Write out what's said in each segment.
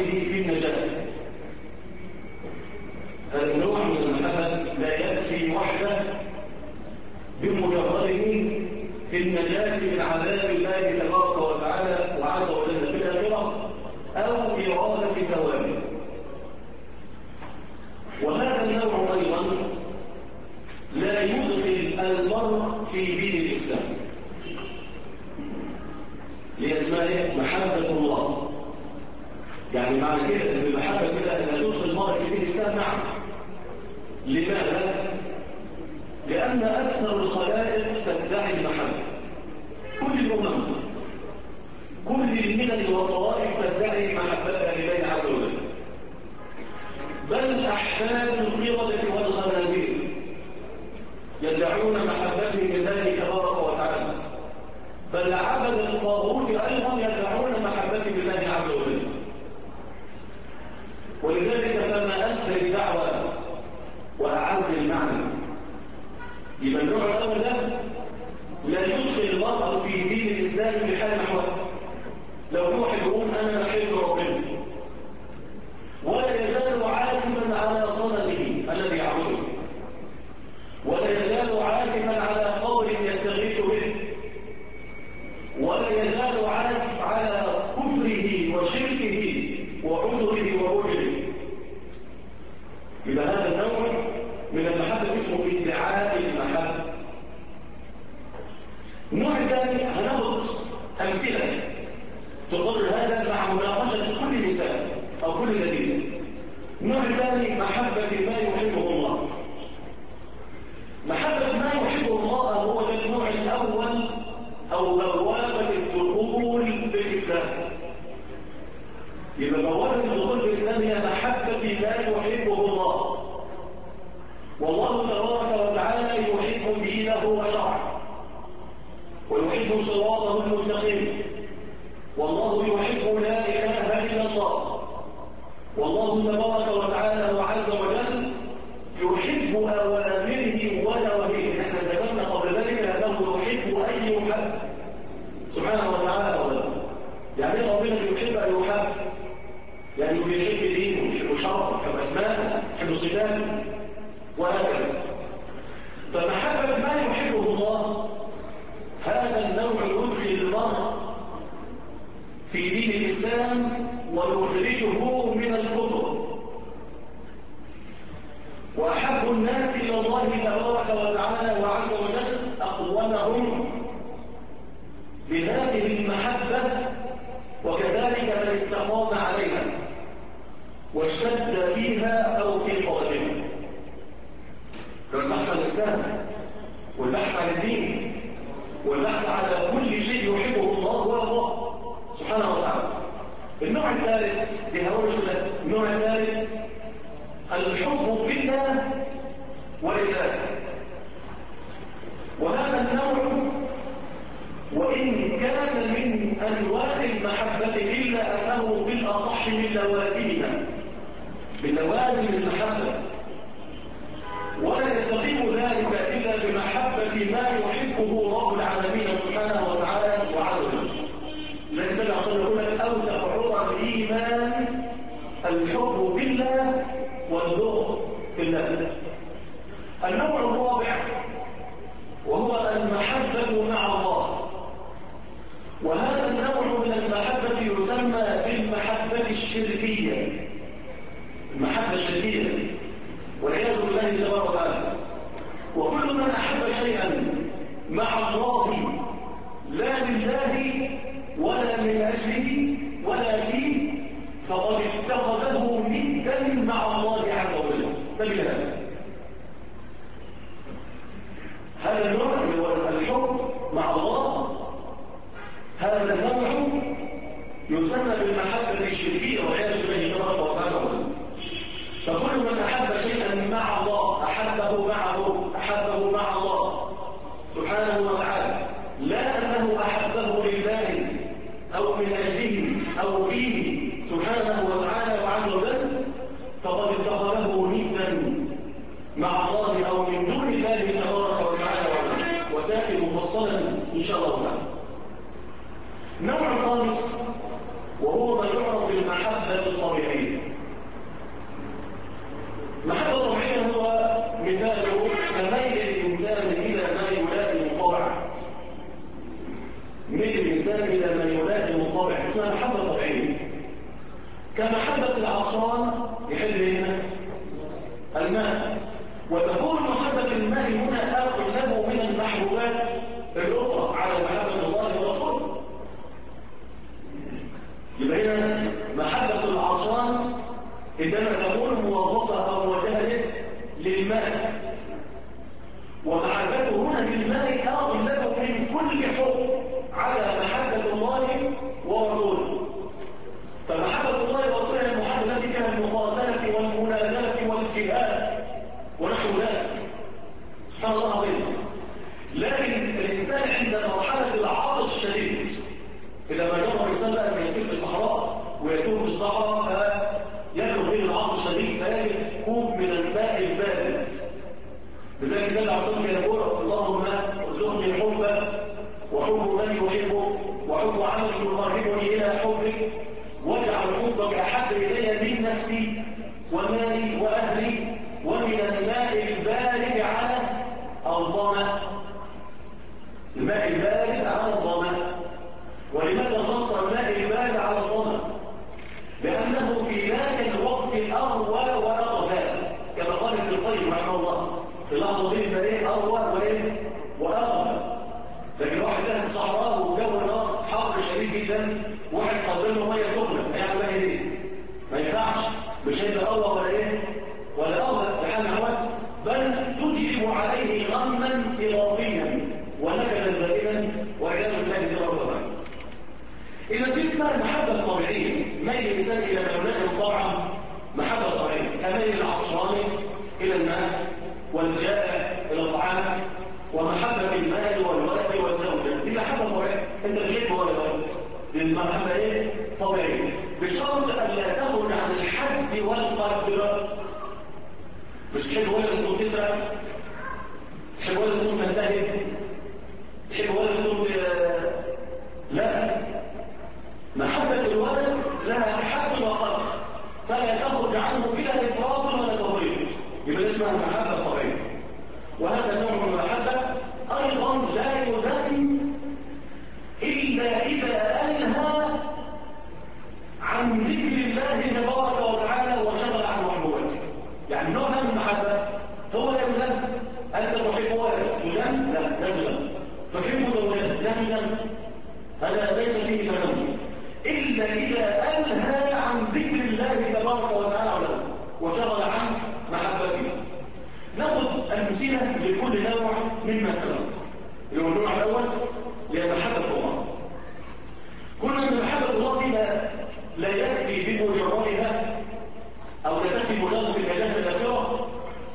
برغبته في النجاة. هذا النوع من المحبة لا يكفي وحده بمجرده في النجاة من عذاب الله تبارك وتعالى وعز وجل في الآخرة أو إرادة ثوابه. وهذا النوع أيضا لا يدخل المرء في دين الإسلام، لأسماء محبة الله. يعني معنى كده أن المحبة كده أنها تدخل المرء في دين الإسلام. نعم. لماذا؟ لأن أكثر الخلائق تدعي المحبة. كل الأمم، كل الملل والطوائف تدعي محبتها لله عز وجل، بل أحفاد القردة والخنازير يدعون محبتهم لله تبارك وتعالى، بل عبد الطاغوت أيضا يدعون محبتهم لله عز وجل. ولذلك فما أسهل الدعوة وأعز المعنى. يبقى النوع الأول ده لا يدخل المرء في دين الإسلام بحال محور. لو واحد يقول أنا بحب ربنا ولا يزال عاكفا على صنمه الذي يعبده، ولا يزال عاكفا على قول يستغيث به، ولا يزال عاكف على كفره وشركه وعذره ووجره، يبقى هذا النوع من المحبة اسمه ادعاء المحبة. النوع الثاني هناخد أمثلة تضر هذا مع مناقشة كل مثال أو كل دليل. النوع الثاني محبة ما يحبه الله. محبة ما يحبه الله هو النوع الأول أو بوابة الدخول بالإسلام. يبقى بوابة الدخول بالإسلام هي محبة ما يحبه الله، والله تبارك وتعالى يحب دينه وشرعه ويحب صراطه المستقيم، والله يحب لا إله إلا الله، والله تبارك وتعالى وعز وجل يحب أوامره ونواهيه. احنا ذكرنا قبل ذلك أنه يحب أن يحب سبحانه وتعالى. يعني ربنا يحب أن يحب، يعني يحب دينه، يحب شرعه، يحب أسماءه، يحب صفاته وهكذا. فمحبة ما يحبه الله هذا النوع يدخل المرء في دين الإسلام ويخرجه من الكفر. وأحب الناس إلى الله تبارك وتعالى وعز وجل أقومهم بهذه المحبة، وكذلك من استقام عليها واشتد فيها أو في طلبها. البحث عن الإسلام والبحث عن الدين والبحث على كل شيء يحبه الله هو الله سبحانه وتعالى. النوع الثالث النوع الثالث الحب في الله ولله. وهذا النوع وإن كان من أنواع المحبة إلا أنه بالأصح من لوازمها، من لوازم المحبة، ولا يستقيم ذلك إلا بمحبة ما يحبه رب العالمين سبحانه وتعالى وعز وجل. لكن النبي صلى الله عليه وسلم يقول أو تقعر الإيمان الحب في الله والبغض في الله. النوع الرابع وهو المحبة مع الله، وهذا النوع من المحبة يسمى بالمحبة الشركية. المحبة الشركية والعياذ بالله تبارك وتعالى. وكل من أحب شيئا مع الله لا لله ولا من أجله ولا فيه فقد اتخذه ندا مع الله عز وجل. فبهذا هذا النوع هو الحب مع الله، هذا النوع يسمى بالمحبة الشركية والعياذ بالله تبارك وتعالى. فكل من أحب شيئا مع الله أحبه مع الله سبحانه وتعالى، لا أنه أحبه لله أو من أجله أو فيه سبحانه وتعالى وعز وجل، فقد اتخذه ندا مع الله أو من دون الله تبارك وتعالى، وسائل مفصلا إن شاء الله تعالى. النوع الخامس وهو ما يعرف بالمحبة الطبيعية. كمحبة العطشان يحب هنا الماء، وتكون محبة الماء هنا أغلب من المحبوبات الأخرى على محبة الله ورسوله. يبقى هنا محبة العطشان إنما تكون موظفة أو موجهة للماء، ومحبته هنا للماء أغلب من كل حب على محبة الله ورسوله. فمحبة الله ورسوله المحبة التي فيها المقاتلة والمنازلة والجهاد ونحو ذلك، سبحان الله العظيم. لكن الإنسان عند مرحلة العطش الشديد، إذا ما جرى الإنسان بقى أن يسير في الصحراء ويتوه في الصحراء فيبلغ به العطش الشديد فيجد كوب من الماء البارد. لذلك النبي عليه الصلاة والسلام يقول: اللهم ارزقني حبك وحب من يحبك وحب عمل يقربني إلى حبك واجعل حبك أحب إلي من نفسي ومالي وأهلي ومن الماء البارد على الظمأ. الماء البارد على الظمأ. ولماذا خص الماء البارد على الظمأ؟ لأنه في ذاك الوقت أروى وأغلى، كما قال ابن القيم رحمه الله في لحظة دي إيه أروى وأغلى. لكن واحد كان في الصحراء والجو نار حر شديد جدا، واحد قدم له ميه سخنه هيعمل بقى ايه؟ ما ينفعش، مش هيبقى اروى ولا ايه؟ ولا اغلى بحال الاحوال، بل تجلب عليه غما اضافيا ونكدا زائدا والعياذ بالله من الله. اذا دي اسمها المحبه الطبيعيه، ميل الانسان الى مولاه طبعا محبه طبيعيه، كميل العطشان الى الماء والجائع الى الطعام، ومحبة المال والولد والزوجة دي محبة طبيعية. انت بتحب ولا لا؟ دي المحبة ايه؟ طبيعية، بشرط ان لا تخرج عن الحد والقدر. مش تحب ولد تكون تسرق، تحب ولد تكون تنتهي، تحب ولد تكون لا، محبة الولد لها حد وقدر فلا تخرج عنه بلا افراط ولا تفريط، يبقى اسمها المحبة الطبيعية. وهذا نوع من المحبة أيضا لا يذم إلا إذا أنهى عن ذكر الله تبارك وتعالى وشغل عن محبوباته. يعني نوع من المحبة هو لا يذم. أنت تحب ولد يذم؟ لا يذم. تحب زوجات لا يذم، هذا ليس فيه تذم إلا إذا أنهى عن ذكر الله تبارك وتعالى وشغل عن محبته. نأخذ أمثلة لكل نوع مما سبق. النوع الأول هي محبة الله. قلنا أن محبة الله دي لا يكفي بمجردها أو لا تكفي مجرد في النجاة الآخرة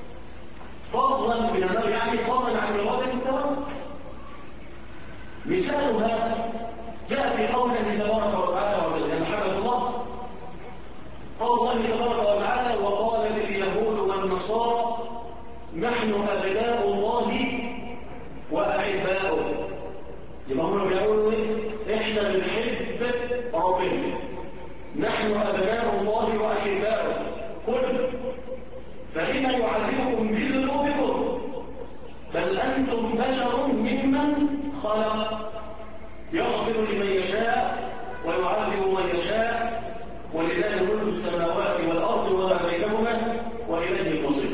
فضلا من النار، يعني فضلا عن إرادة الثواب. مثالها جاء في قوله تبارك وتعالى وسلم محبة الله، قول الله تبارك وتعالى: وقالت اليهود والنصارى نحن أبناء الله وأحباؤه. يبقى هم بيقولوا إيه؟ إحنا بنحب ربنا، نحن أبناء الله وأحباؤه. قل فلما يعذبكم بذنوبكم بل أنتم بشر ممن خلق يغفر لمن يشاء ويعذب من يشاء ولله ملك السماوات والأرض وما بينهما وإليه المصير.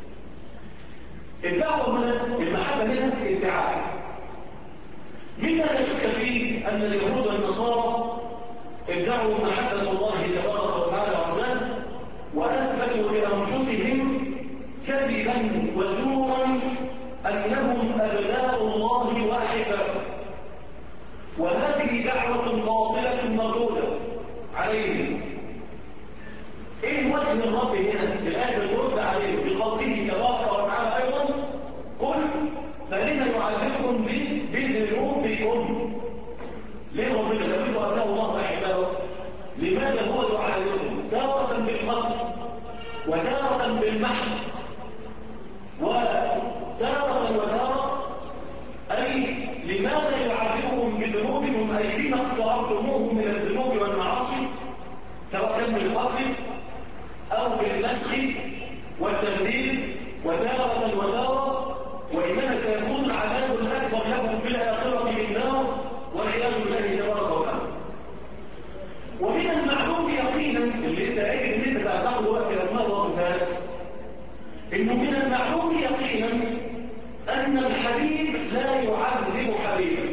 الدعوة هنا، المحبة هنا ادعاء. مما لا شك فيه أن اليهود والنصارى ادعوا محبة الله تبارك وتعالى وعزاه وأثبتوا لأنفسهم كذبا وزورا أنهم أبناء الله وأحباؤه، وهذه دعوة باطلة مردودة عليهم. ايه وجه الرب هنا؟ الآية بترد عليه بقوله تبارك وتعالى أيضا: قل فلما يعذبكم بذنوبكم. ليه ربنا لم أبناء الله وأحباؤه؟ لماذا هو يعذبكم تارة بالقتل وتارة بالمحن وتارة أي لماذا يعذبكم بذنوبكم أي بما اقترفتموه من الذنوب والمعاصي، سواء كان بالقتل أو بالنسخ والتبديل وتارة، وإنما سيكون العذاب الأكبر لكم في الآخرة بالنار والعياذ بالله تبارك وتعالى. ومن المعلوم يقينا اللي انت قايل ان انت تعتقد وقت الاسماء والصفات، انه من المعلوم يقينا ان الحبيب لا يعذب حبيبه.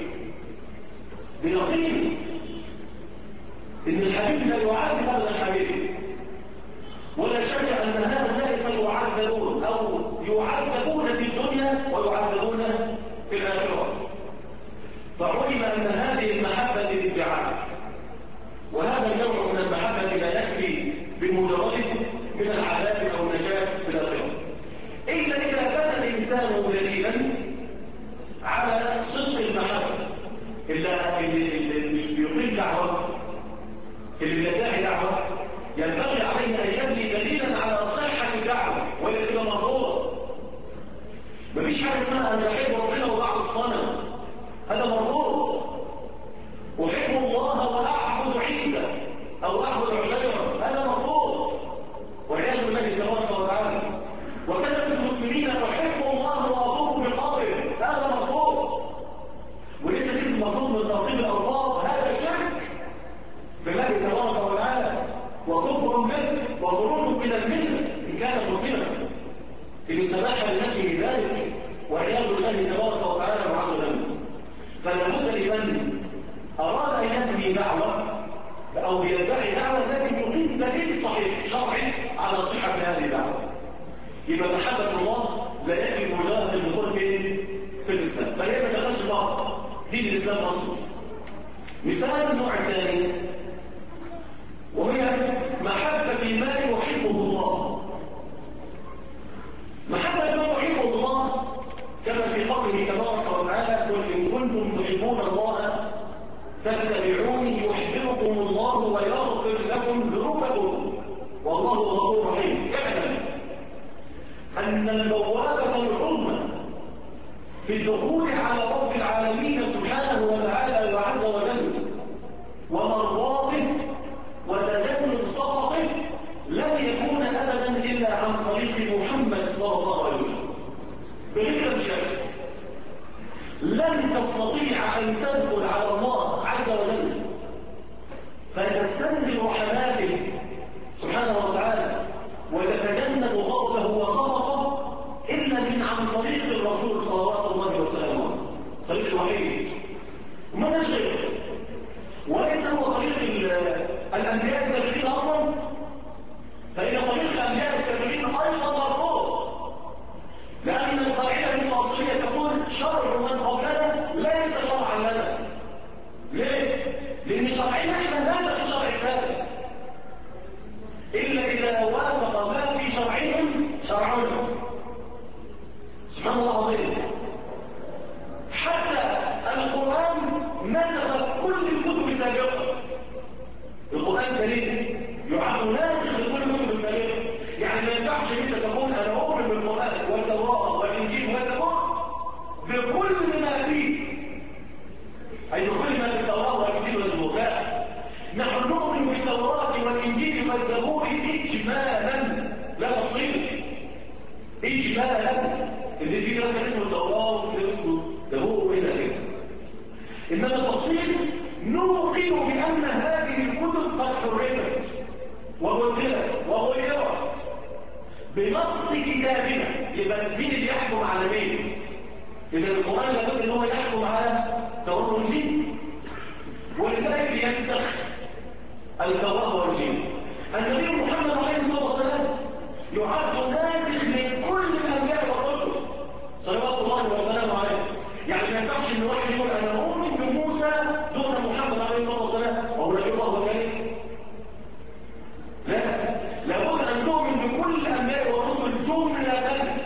بيقين ان الحبيب لا يعذب ابدا حبيبه، ولا شك ان هؤلاء سيعذبون او يعذبون في الدنيا ويعذبون في الاخره. فعلم ان هذه المحبه للادعاء، وهذا النوع من المحبه لا يكفي بمجرده من العذاب او النجاه في الاخره، الا اذا كان الانسان دليلا على صدق المحبه اللي بيقيم دعوه، اللي بيدعي دعوه، ينبغي عليه ان يبني دليلا على صحه الدعوه ولا تبقى مرفوضه. مفيش حاجه اسمها انا بحب ربنا وبعبد الصنم، هذا مرفوض. احب الله واعبد عيسى او اعبد عزيرا، هذا مرفوض والعياذ بالله تبارك وتعالى. وكذلك المسلمين احب الله واطوف بقبره، هذا مرفوض. وليس دي المفروض من ترتيب الالفاظ، هذا شرك بالله تبارك وتعالى وكفر به وخروج من المله ان كان مسلما، ان استباح لنفسه ذلك والعياذ بالله تبارك وتعالى وعز وجل. فلا بد لمن اراد ان يبني دعوه او يدعي دعوه لازم يقيم دليل صحيح شرعي على صحه هذه الدعوه. يبقى محبه الله لا يجب مجرد الدخول في الاسلام، بل هي ما دخلش بعض دين الاسلام اصلا. مثال النوع الثاني وهي محبه ما يحبه الله. محبه ما يحبه الله كما في قوله تبارك وتعالى: قل ان كنتم تحبون الله فاتبعوني يحببكم الله ويغفر لكم ذنوبكم والله غفور رحيم. اعلم ان البوابه العظمى في الدخول على رب العالمين سبحانه وتعالى وعز وجل ومرضاته وتجنب سخطه لن يكون ابدا الا عن طريق محمد صلى الله عليه وسلم. بغير الشك لن تستطيع ان تدخل على الله عز وجل فتستنزل رحماته سبحانه وتعالى وتتجنب غضبه وسخطه الا من عن طريق الرسول صلوات الله وسلامه، طريق الوحيد وما نشغل. وليس هو طريق الانبياء السابقين اصلا، فان طريق الانبياء السابقين ايضا مرفوض، لان القاعده الاصليه تقول شرع من قبلنا ليس شرعا لنا. ليه؟ لان شرعنا احنا ليس في شرع السابق الا اذا وافق ما في شرعهم شرعنا. سبحان الله العظيم. حتى القران نسخ كل الكتب السابقه. القران الكريم يعد ناسخ لكل الكتب السابقه، يعني ما ينفعش انت تقول انا اؤمن بالقران والتوراه والانجيل والزبور بكل ما فيه، اي بكل ما في التوراه والانجيل والزبور. لا، نحن نؤمن بالتوراه والانجيل والزبور اجمالا لا تفصيلا. اجمالا اللي فيه ده اسمه التوراه وده اسمه زبور والى اخره. انما التفصيل نوقن بان هذه الكتب قد حرمت وبدلت وغيرت بنص كتابنا. يبقى مين اللي يحكم على مين؟ اذا القران لابد ان هو يحكم على التوراه والانجيل، ولذلك ينسخ التوراه والانجيل. النبي محمد عليه الصلاه والسلام يعد ناسخ من كل الانبياء والرسل صلوات الله وسلامه عليه. يعني ما ينفعش ان واحد يقول انا اؤمن بموسى دون محمد عليه الصلاه والسلام او نبي الله وكريم. لا، لابد ان تؤمن بكل الانبياء والرسل جمله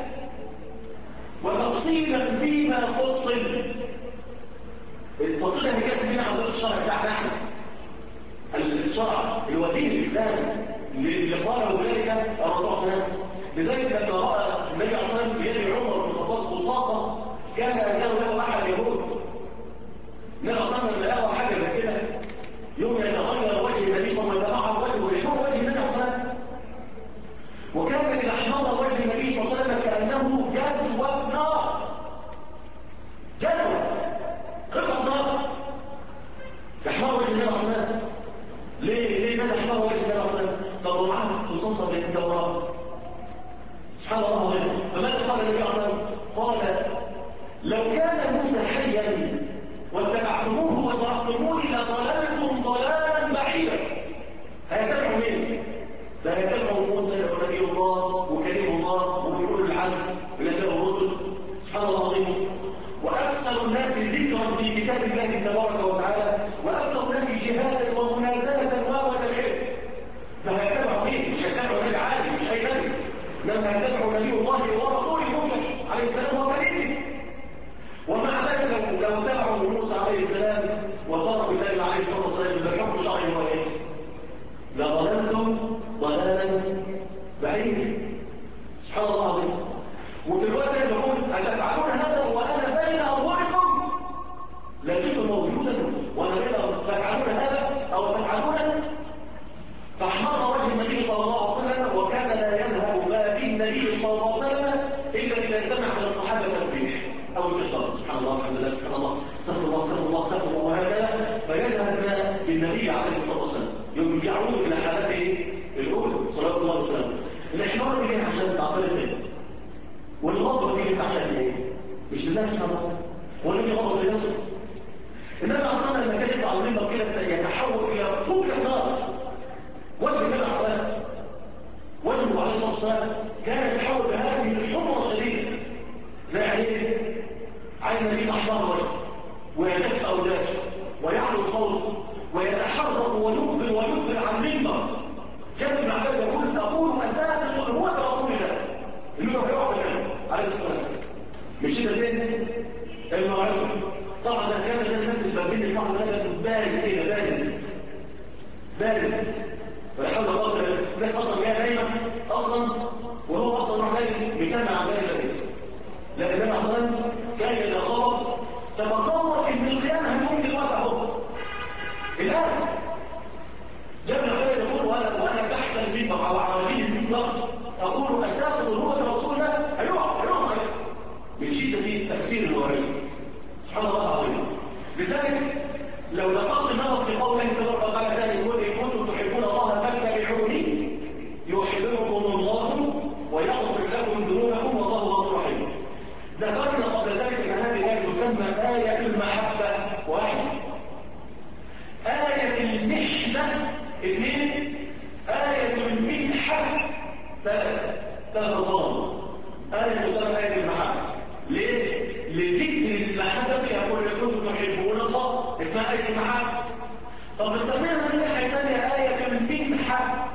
وتفصيلا فيما فصل. التفصيل اللي كانت فينا عن الشرع بتاعنا احنا، الشرع اللي هو دين الاسلام اللي قاله ذلك الرسول صلى الله عليه وسلم. لذلك لما راى النبي صلى الله عليه وسلم في يد عمر بن الخطاب قصاصه كان يدعو له احد اليهود. النبي صلى الله عليه وسلم لما يرى حاجه زي كده يوم يتغير وجه النبي صلى الله عليه وسلم ويتبعر وجهه ويحمر وجه النبي صلى الله عليه وسلم. وكان اذا احمر وجه النبي صلى الله عليه وسلم كانه جذوه نار، جذوه قطعه نار يحمر وجه النبي صلى الله عليه وسلم. ليه ماذا احمر وجه النبي صلى الله عليه وسلم؟ لا يتبعوا موسى ونبي الله وكريم الله وأولو العزم من الرسل سبحان الله العظيم. وأكثر الناس ذكرا في كتاب الله تبارك وتعالى، وأكثر الناس جهادا ومنازلة وتخير. فهيتبعوا مين؟ مش هيتبعوا نبي عادي، مش أي نبي، إنما هيتبعوا نبي الله ورسوله موسى عليه السلام وكريمه. ومع ذلك لو تبعوا موسى عليه السلام وتركوا النبي عليه الصلاة والسلام بالحكم الشرعي هو إيه؟ لضللتم ضلالا بعيدا. سبحان الله العظيم. وفي الوقت اللي بقول أتفعلون هذا وأنا بين أظهركم لازلت موجودا وأنا بين تفعلون هذا أو تفعلون. فاحمر وجه النبي صلى الله عليه وسلم، وكان لا يذهب ما به النبي صلى الله عليه وسلم إلا إذا سمع من الصحابة تسبيح أو استغفار. سبحان الله الحمد لله سبحان الله استغفر الله استغفر الله استغفر الله، وهكذا فيذهب بالنبي عليه الصلاة والسلام يعود إلى حالته الأولى صلى الله عليه وسلم. الإحمار دي عشان تعطيل منه، والغضب دي عشان ايه؟ مش لله سبحانه وتعالى، هو النبي غضب لنفسه. النبي أصلا لما كان يطلع المنبر كده يتحول إلى طول النار. وجه النبي عليه الصلاة وجهه عليه الصلاة والسلام كان يتحول بهذه الحمرة الشديدة، زي عينيه عين النبي أحمر وجهه ويدف أولاده ويعلو صوته ويتحرك ويقبل ويقبل عن المنبر. جاب ابن عباس يقول أقول أساسا هو رسول الله اللي هو هيقع بالنبي عليه الصلاة والسلام. مش ده تاني الموعظة. طبعا كان الناس الباردين اللي طبعا بارد كده بارد ولا حول ولا قوة. الناس اصلا جايه نايمه اصلا، وهو اصلا راح جاي بيكمل على بالي. لكن النبي عليه الصلاه والسلام كان اذا خبط فتصور ان القيامه هتقوم دلوقتي اهو الان. جاب الخير يقول وانا تحت المنبر على عراجيل المنبر اقول اساس نبوه رسول الله هيقع عليه من شده تفسير الموعظه. سبحان الله العظيم. لذلك لو دققت النظر في قوله تبارك وتعالى ثاني يقول ان كنتم تحبون الله فاتبعوني يحببكم الله ويغفر لكم ذنوبكم والله غفور رحيم. ذكرنا قبل ذلك ان هذه الايه تسمى ايه المحبه واحد، ايه المحنه اثنين، ايه المنحه ثلاث نظام. ايه تسمى ايه المحبه ليه؟ لذكر المحبه يقول ان كنتم تحبون الله اسمها ايه المحبه. طب بنسميها من الناحيه الثانيه ايه المنحه.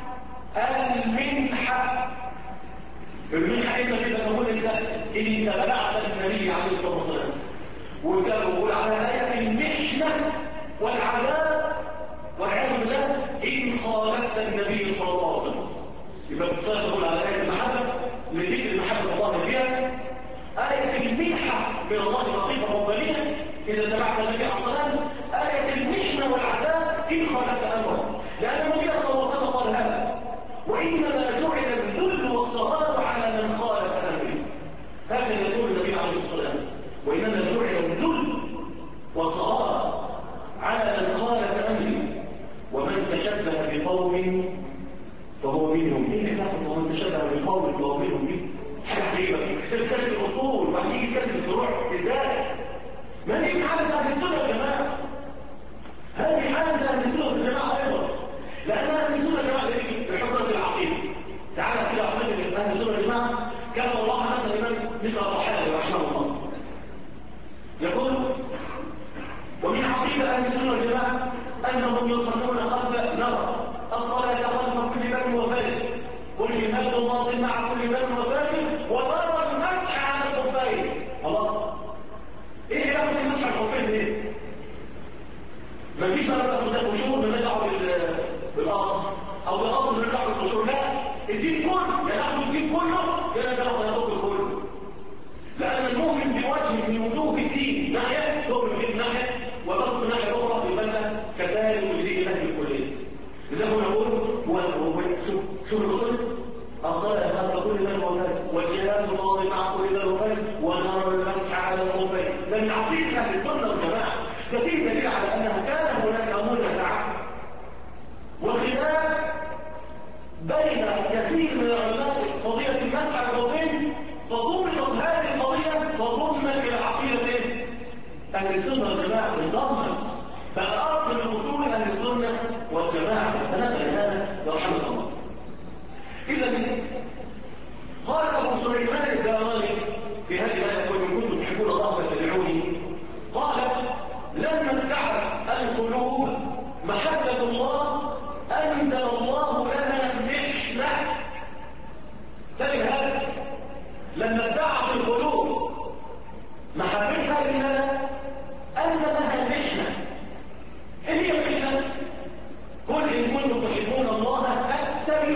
المنحه انت كده تقول انت ان تبعت النبي عليه الصلاه والسلام، وكان بيقول على ايه المحنه والعذاب والعياذ بالله ان خالفت النبي صلى الله عليه وسلم. يبقى في الصلاه تقول على ايه المحبه لذكر محبه الله بها، آية المنحة من الله لطيفة ربانية إذا تبعت النبي عليه الصلاة والسلام، آية المحنة والعذاب إن خالفت أمره، لأن النبي صلى الله عليه وسلم قال هذا وإنما جعل الذل والصغار على من خالف أمره. هكذا يقول النبي عليه الصلاة والسلام وإنما جعل الذل والصغار على من خالف أمره ومن تشبه بقوم فهو منهم. إيه ناخد ومن تشبه بقوم فهو منهم دي حاجة عجيبة. تتكلم في الأصول وهتيجي تتكلم في الفروع إزاي؟ ما هي حالة أهل السنة يا جماعة؟ هذه حالة أهل السنة يا جماعة أيضا، لأن أهل السنة يا جماعة دي في حضرة العقيدة. تعالى كده أخبرنا من أهل السنة يا جماعة كان الله مثلا الإمام مثل الضحايا رحمه الله يقول ومن عقيدة أهل السنة يا جماعة أنهم يصلون خلف نار الصلاة خلف كل باب وفاجر والجهاد الماضي مع كل باب وفاجر وترى المسح على الخفين. الله ايه علاقه المسح على الخفين دي؟ ما فيش بقى قشور بندعوا بالاصل او بالاصل بندعوا بالقشور، لا الدين كله يا ناخد الدين كله يا ناخد كله. لان المؤمن بوجه من وجوه الدين ناحيه تؤمن به ناحيه وتترك ناحيه اخرى يبقى كذلك ويزيد الله بالكليه. لذلك نقول شوف الرسول الصلاة خلف كل من وفاة والجهاد الماضي مع كل من وفاة ونرى المسح على الخفين. لم يعطيك أهل السنة والجماعة ده فيه دليل على أنه كان هناك منازعة وخلاف بين كثير من العلماء قضية المسح على الخفين، فضمت هذه القضية فضمت إلى عقيدة أهل السنة والجماعة بالضمن بقى أصل من أصول أهل السنة والجماعة. فنبقى لهذا يرحمك الله.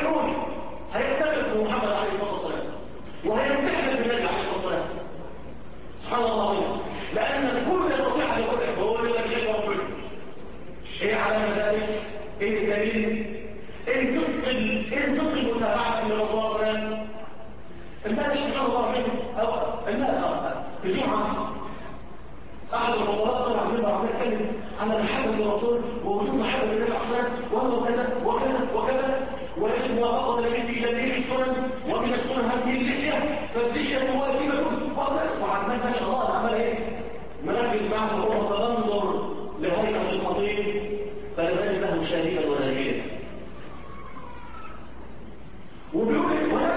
هيعمل هيختلف بمحمد عليه الصلاه والسلام وهيمتحن بالنبي عليه الصلاه والسلام. سبحان الله العظيم. لان الكل يستطيع ان يقول لك هو اللي بيحب ربنا. ايه علامه ذلك؟ ايه الدليل؟ ايه صدق المتابعه من الرسول صلى الله عليه وسلم؟ امبارح سبحان الله العظيم او امبارح في الجمعه احد الخطباء طلع منبر عمال يتكلم عن محبه الرسول ووجود محبه النبي عليه الصلاه والسلام وهو كذا وكذا وكذا ويجب وقضى النبي في جميع السنن ومن السنن هذه اللحيه فاللحيه واجبه وعمال ما شاء الله عمال ايه؟ مركز معه وهو تنظر لهيئه الخطيب فلم يجد له شريكا ولا نبيا. وبيقول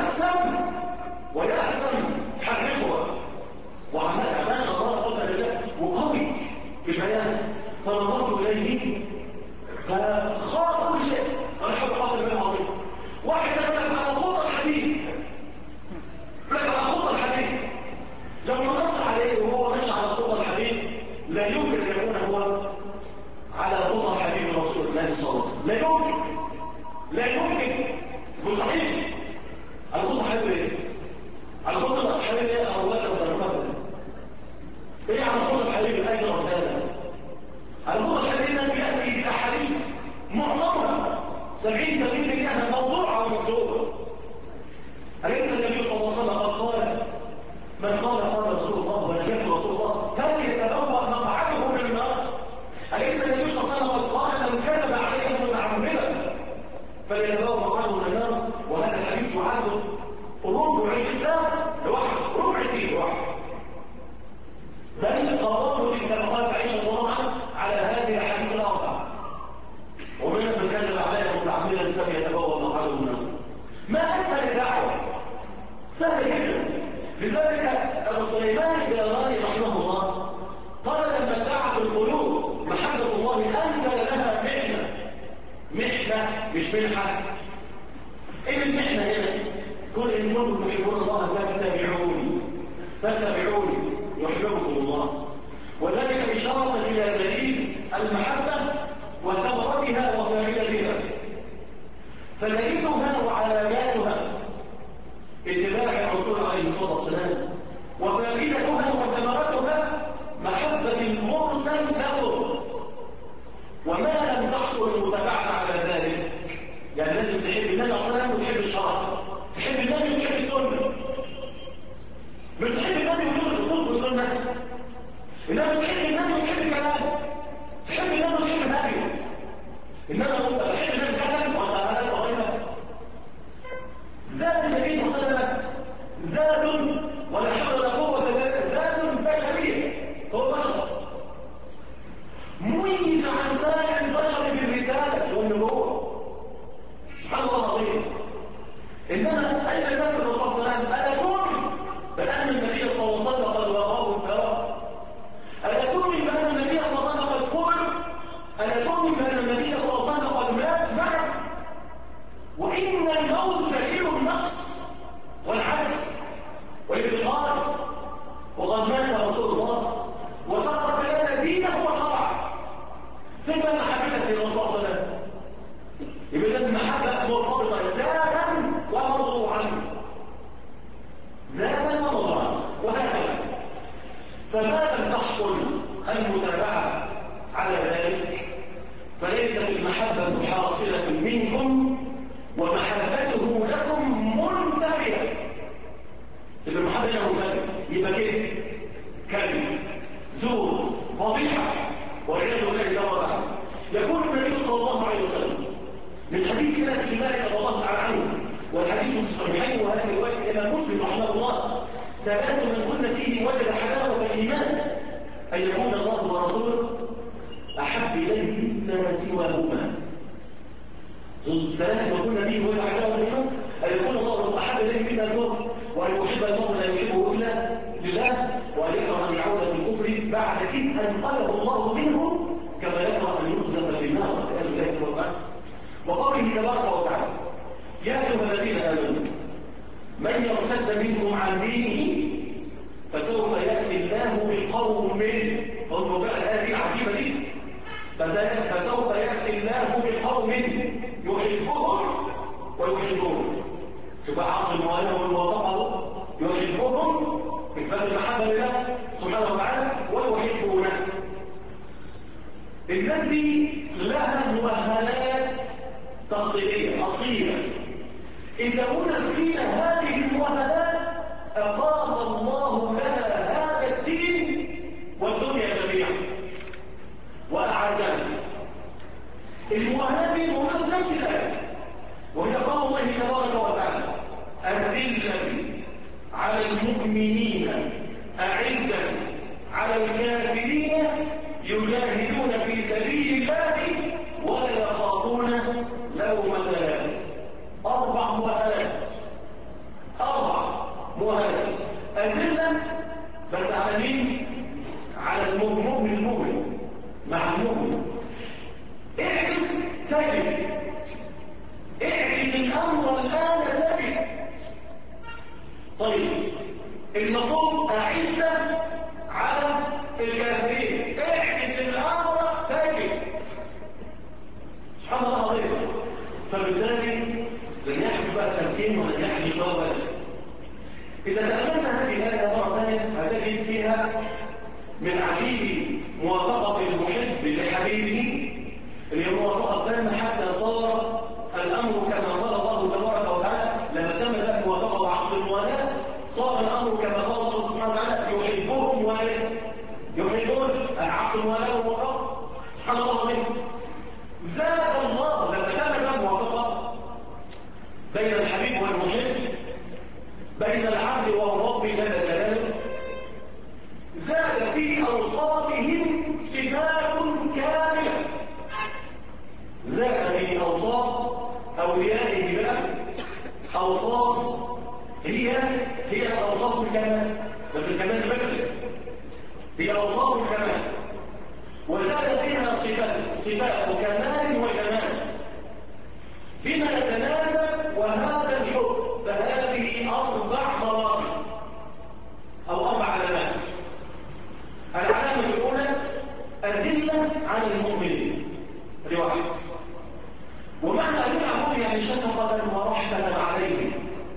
ويأسم حقيقها وعمال ما شاء الله قدر الله وقوي في البيان. فنظرت اليه فخاض كل شيء انا حب قاتل النبي العظيم. واحد لك على خطى الحديد لك على خطى الحديد لو نظرت عليه وهو ماشي على خطى الحديد لا يمكن ان يكون هو على خطى حبيب رسول الله صلى الله عليه وسلم. لا يمكن مستحيل. على خطى حبيب ايه؟ على خطى الحبيب ايه؟ ارواد وبرفض ايه على خطى الحبيب الاجر ربنا؟ على خطى الحبيب الذي ياتي باحاديث معظمها 70-80% موضوعه ومكتوبه. اليس النبي صلى الله عليه وسلم قال من قال رسول الله ولم يكن رسول الله فليتبوأ مقعده من النار. أليس النبي صلى الله عليه وسلم قال من كذب عليه متعمدا فليتبوأ مقعده من النار؟ وهذا الحديث يعد ربع الإسلام لوحده، ربع الدين لوحده. بل قرروا في كما قالت عائشة رضي الله عنها على هذه الأحاديث الأربعة. ومن كذب عليه متعمدا فليتبوأ مقعده من النار. ما أسهل الدعوة؟ سهل جدا. لذلك أبو سليمان الديلاني رحمه الله قال لما دعا بالقلوب محبة الله أنزل لها محنة مش منحة. إيه المحنة هنا؟ قل إن كنتم تحبون الله فاتبعوني يحببكم الله. وذلك إشارة إلى دليل المحبة وثمرتها وفائدتها. فدليلها وعلاماتها اتباع الرسول عليه الصلاة والسلام وفائدتها وثمرتها محبة المرسل له. وما لم تحصل المتابعة على ذلك يعني لازم تحب النبي عليه الصلاة والسلام وتحب الشرع، تحب النبي وتحب السنة. مش تحب النبي وتحب السنة، إنما تحب النبي وتحب كلامه، تحب النبي وتحب هديه. إنما أنت بحب النبي فعلا وتعالى وغيرها. ذات النبي صلى الله عليه وسلم ذات ولا حول ولا قوة إلا بالله، ذات بشرية، هو بشر ميز عن سائر البشر بالرسالة والنبوة. سبحان الله العظيم. إنما أين كان الرسول صلى الله عليه وسلم؟ ألا تؤمن بأن النبي صلى الله عليه وسلم قد وقاه الثراء؟ ألا تؤمن بأن النبي صلى الله عليه وسلم قد قبل؟ ألا تؤمن بأن النبي صلى الله عليه وسلم قد مات؟ نعم. وإن الموت دليل النقص والعجز والافتقار. وقد مات رسول الله وترك لنا دينه وطبعه. ثم محبتك للرسول صلى الله عليه وسلم يبقى المحبه مرتبطه ذاتا وموضوعا، ذاتا وموضوعا وهكذا. فما لم تحصل المتابعه على ذلك فليست المحبه حاصله منكم ومحبته لكم منتهيه. يبقى المحبه له منتهيه، يبقى كده كذب زور فضيحه والعياذ بالله تعالى. يقول النبي صلى الله عليه وسلم من حديث انس بن مالك رضي الله تعالى عنه والحديث في الصحيحين وهذه روايه الامام مسلم رحمه الله: ثلاث من كن فيه وجد حلاوه الايمان ان يكون الله ورسوله احب اليه مما سواهما. ثلاث من كن فيه وجد حلاوه الايمان ان يكون الله احب اليه مما سواهما، وان يحب المرء لا يحبه الا لله، وان يكره ان يعود في الكفر بعد اذ انقذه الله منه كما يكره ان يقذف في النار والعياذ بالله تعالى. وقوله تبارك وتعالى: يا ايها الذين امنوا من يرتد منكم عن دينه فسوف ياتي الله بقوم، انظروا بقى الايه دي العجيبه دي، فسوف ياتي الله بقوم يحبهم ويحبون. تبقى عقل المؤلف والموافقة يحبهم إثبات المحبة لله سبحانه وتعالى ويحبونه. الناس دي لها مؤهلات تفصيلية أصيلة، إذا وجد فينا هذه المؤهلات أقام الله لنا هذا الدين والدنيا جميعا وأعزنا. المؤهلات دي موجودة في نفس الآية، وهي قول الله تبارك وتعالى: أذلة على المؤمنين أعزة على الكافرين يجاهدون في سبيل الله ولا يخافون لومة لائم. 4 مؤهلات، 4 مؤهلات. أذلة بس على مين؟ على المؤمن مع المؤمن. اعكس تجد، اعكس الأمر الآن تجد. طيب المطلوب أعزة على الكافرين، اعكس الأمر تجد. سبحان الله العظيم. فبالتالي لن يحدث بقى تمكين ولن يحدث بقى. إذا تأملنا هذه الآية مرة ثانية هتجد فيها من عجيب موافقة المحب لحبيبه، اللي هي موافقة تامة حتى صار الأمر كما قال الله تبارك وتعالى. لما تم ذلك موافقة وعقد الموالاة صار الأمر كما قال الله سبحانه وتعالى: يحبهم يحبون عقد الموالاة والموافقة. سبحان الله العظيم. زاد الله لما تم ذلك موافقة بين الحبيب والمحب، بين العبد والرب جل جلاله، زاد في أوصافهم صفات كاملة. زاد في أوصاف أوليائه بقى أوصاف هي أوصاف الكمال، بس الكمال البشري هي أوصاف الكمال، وزاد فيها صفات كمال وجمال بما يتناسب. وهذا الحب فهذه 4 مراتب أو 4 علامات. العلامة الأولى أدلة على المؤمنين، دي واحد. ومعنى أدلة على المؤمنين يعني شفقة ورحمة عليهم.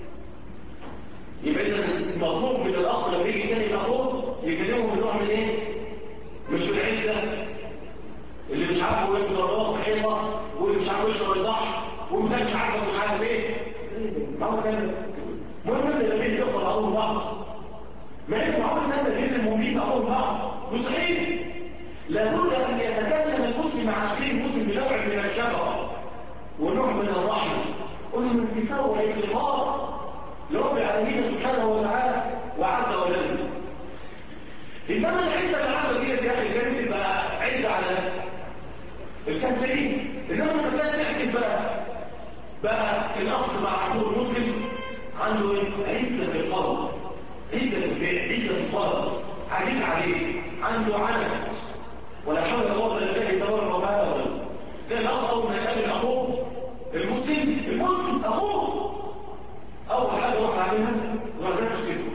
يبقى إذا المطلوب من الأخ لما يجي يكلم أخوه يكلمه بنوع من إيه؟ مش بالعزة اللي مش عارفه يفضل الله في حيطة واللي مش عارفه يشرب البحر وانت مش عارفه مش عارف ايه. معقول كلمة مهم ان البيت يدخل بعضهم بعض، ما انت معقول ان البيت المؤمنين بعضهم بعض مستحيل. لابد ان يتكلم المسلم مع اخيه المسلم بنوع من الشفقه ونوع من الرحمه ومن التساوي والافتقار لرب العالمين سبحانه وتعالى وعز وجل. انما العزه العامه دي يا اخي كانت تبقى عزه على الكافرين، انما لما كانت تحدث بقى الاخ مع اخوه المسلم عنده عزه في القلب، عزه في الفعل، عزه في القلب، عزيز عليه، عنده عنت ولا حول ولا قوه الا بالله تبارك وتعالى. كان الاخ اول ما يقابل اخوه المسلم اخوه اول حاجه يروح عليها يروح نفس سيده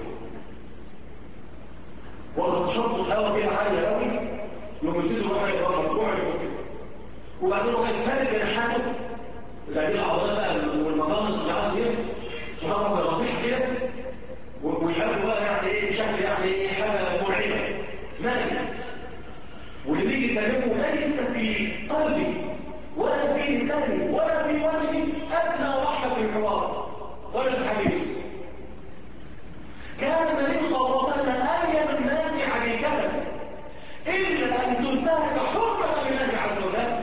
واخد شرط الهواء كده عالي قوي يوم يسيده يروح يبقى مرفوع كده، وبعدين يروح يتفرج جناحاته اللي هذه العضلات بقى والمقاصص اللي عنده كده سبحان الله لطيف كده، ويقابله بقى يعني ايه شكل يعني ايه حاجه مرعبه مالك. واللي بيجي يكلمه ليس في قلبي ولا في لساني ولا في وجهي ادنى رحمه في الحوار ولا في الحديث. كان النبي صلى الله عليه وسلم اريم الناس حديثا الا ان تنتهك حرمه لله عز وجل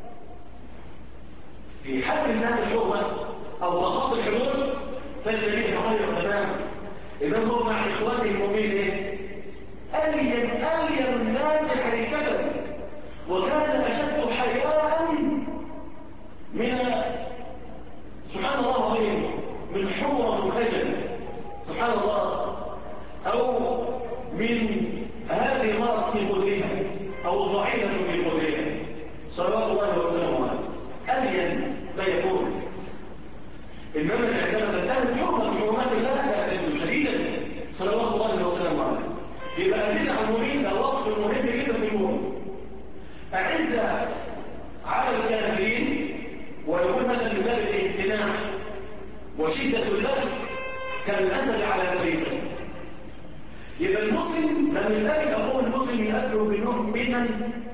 في حد الله الحرمه او بساط الحدود فالذي خير تماما. اذا هو مع اخوانه المؤمنين ايه؟ اريم الناس حديثا، وكان اشد حياء من سبحان الله العظيم من حمرة الخجل سبحان الله، او من هذه المرض في خدرها او ضعيفة في خدرها صلوات الله وسلامه عليه ألين لا يكون. إنما عندما تنتهي حرمة من حرمات الله لا تجد شديدا صلوات الله وسلامه عليه. يبقى أدلة على المؤمنين ده وصف مهم جدا في المؤمن. أعزة على الكافرين ويكون هذا من باب الامتناع وشدة البأس كالأسد على فريسة. يبقى المسلم لما يلاقي أخوه المسلم يقابله بنوع من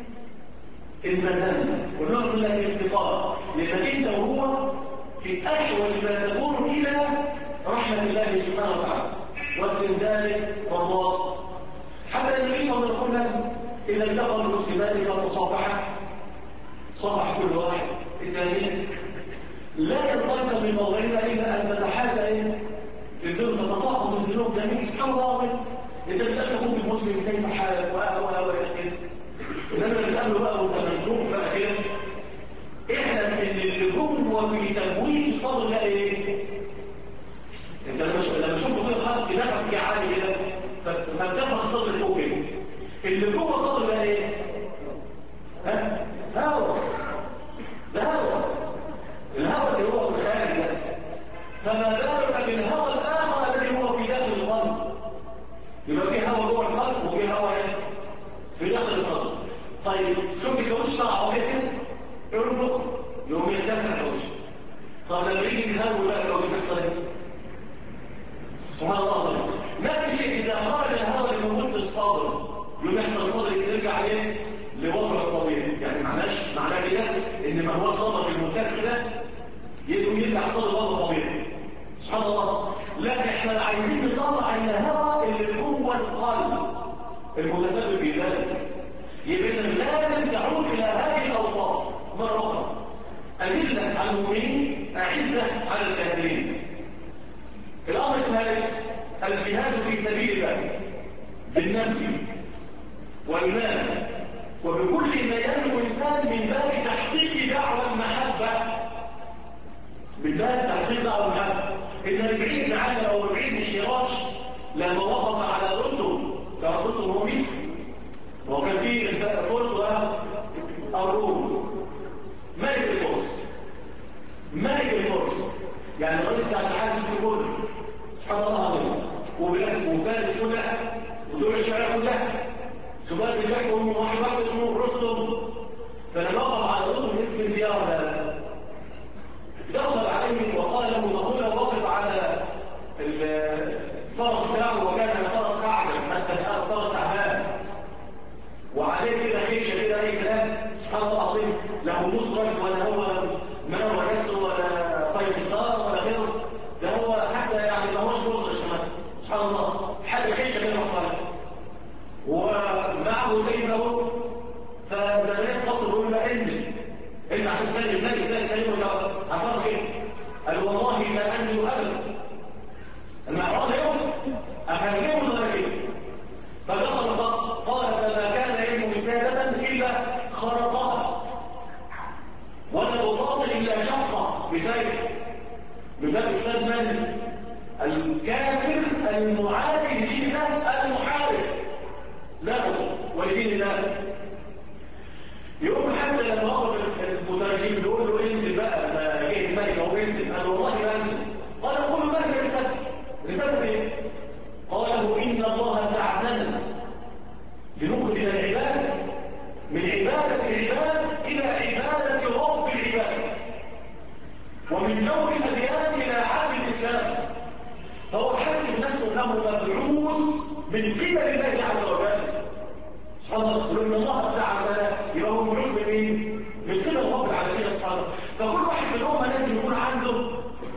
المنان ونوع من الافتقار، لأنك أنت وهو في أحوج ما تكون إلى رحمة الله سبحانه وتعالى واستنزال مرضاه. حتى النبي صلى الله عليه وسلم إذا التقى المسلمان فتصافحا صافح كل واحد الثاني، لا ينصرف من موضعنا إلا أن تتحدى الذنوب تتساقط الذنوب جميعا. سبحان الله العظيم، إذا بتقابل أخوك المسلم كيف حالك وإلى آخره. إنما لما بتقابله بقى وأنت منتوف بقى كده، اعلم إن اللي جوه في تمويل الصدر ده إيه؟ أنت لما شفت كده خط نفسك عالي كده فبتاخد الصدر فوق كده، اللي جوه الصدر ده إيه؟ ها؟ هوا. ده هوا. الهوا اللي هو في الخارج ده. فما بالك بالهوا الآخر الذي هو في داخل القلب. يبقى في هوا جوه القلب وفي هوا في داخل الصدر. طيب شوف الكاوتش بتاع العربية كده، اربط يوم يتسع الكاوتش. طب لما يجي يهوي بقى الكاوتش بيحصل ايه؟ سبحان الله العظيم. نفس الشيء إذا خرج الهواء اللي موجود في الصدر يوم يحصل الصدر يرجع عليه لوضعه الطبيعي. يعني معناه كده ان ما هو صدر المنتج كده يقوم يرجع صدر وضعه الطبيعي. سبحان الله. لا احنا عايزين نطلع الهواء اللي جوه القلب المتسبب في ذلك. يبقى لازم تعود الى هذه الاوصاف مره اخرى: اذله على المؤمنين، اعزه على الكافرين. الامر الثالث: الجهاد في سبيل الله بالنفس والمال وبكل ما يملك الانسان من باب تحقيق دعوى المحبه. من باب تحقيق دعوى المحبه. ان 40 عام او 40 حراش لما وقف على رسل، كان رسل هو مين؟ هو كان فيه فرس والروم. ملك الفرس، ملك الفرس يعني الرئيس بتاع الاتحاد كله. سبحان الله العظيم. وفارس كلها ودول الشعراء كلها شباب البحثهم واحد بس اسمه رستم. فلما وقف على رستم اسم الديار هذا دخل عليه وقال له مقوله وقف على الفرس بتاعه، وكان فرس كعب حتى الان فرس تعبان وعليه كده خيشه كده اي كلام. سبحان الله العظيم. له مسرج ولا هو منور نفسه ولا فايف ستار ولا غيره، ده هو حتى يعني ما هوش مسرج كمان. سبحان الله. حاجه خيشه كده محترمه ومعه سيفه. فزمان مصر بيقول له انزل انت عشان تكلم الملك ازاي تكلمه هتعرف كده؟ قال والله لا انزل ابدا. المعقول يوم اكلمه ده كده. فدخل الخط قال فما كان يلم وسادة الا خرقها ولا بساط الا شقه بسيف. بباب استاذ من؟ الكافر المعادي لدين الله المحارب له ولدين الله. يقوم حتى لما وقف المترجم بيقول له انزل بقى ده جه الملك او انزل، قال والله ما انزل. قال قل له ماذا رسالة؟ رسالة ايه؟ قال له ان الله بعثنا لنخرج العباد من عبادة العباد الى عبادة رب العباد ومن جور الاديان الى عدل الاسلام. فهو حاسب نفسه انه مبعوث من قبل الله عز وجل. سبحان الله. لأن الله بعثنا يبقى هو مبعوث من مين؟ من قبل رب العالمين سبحانه. فكل واحد منهم لازم يكون عنده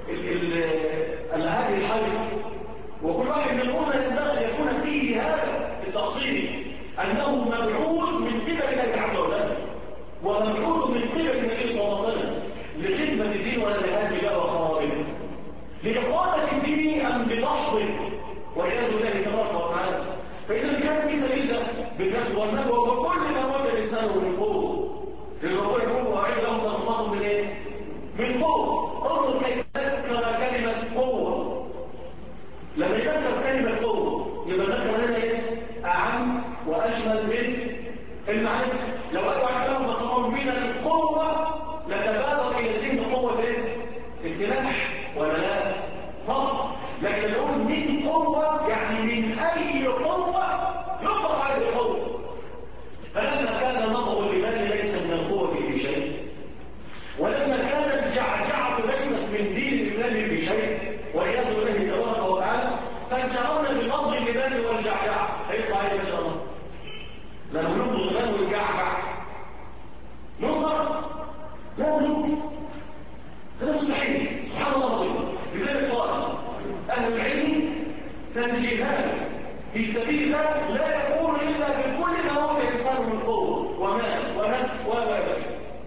هذه الحاجة، وكل واحد منهم ينبغي ان يكون فيه هذا التأصيل انه مبعوث من قبل الله عز وجل ومبعوث من قبل النبي صلى الله عليه وسلم لخدمة الدين ولا لهدم الله وخرابه، لإقامة الدين أم بضحضه والعياذ بالله تبارك وتعالى. فإذا كان في سبيل ده بالنفس والمال وكل ما وجد الإنسان من قوة، لأن ربنا يقول وأعد لهم ما استطعتم من إيه؟ من قوة. انظر كيف ذكر كلمة قوة. لما يذكر كلمة قوة يبقى ذكر لنا إيه؟ أعم وأشمل من المعنى. لو أدعى لهم ما استطعتم من القوة لتبادر إلى ذهن قوة إيه؟ السلاح ولا لا؟ فقط. لكن نقول من قوة يعني من أي قوة يطلق عليه القوة. فلما كان نطق الإيمان ليس من القوة في شيء، ولما كانت جعجعة والعياذ بالله تبارك وتعالى، فانشغلنا بقبض اللبان والجعجعه، هيطلع ايه ما شاء الله؟ لما نقبض اللبان والجعجع ننظر لا نشوف، هذا مستحيل. سبحان الله العظيم. لذلك قال اهل العلم فالجهاد في سبيل الله لا يكون الا بكل ما هو الانسان من قوه ومال ونفس وبشر،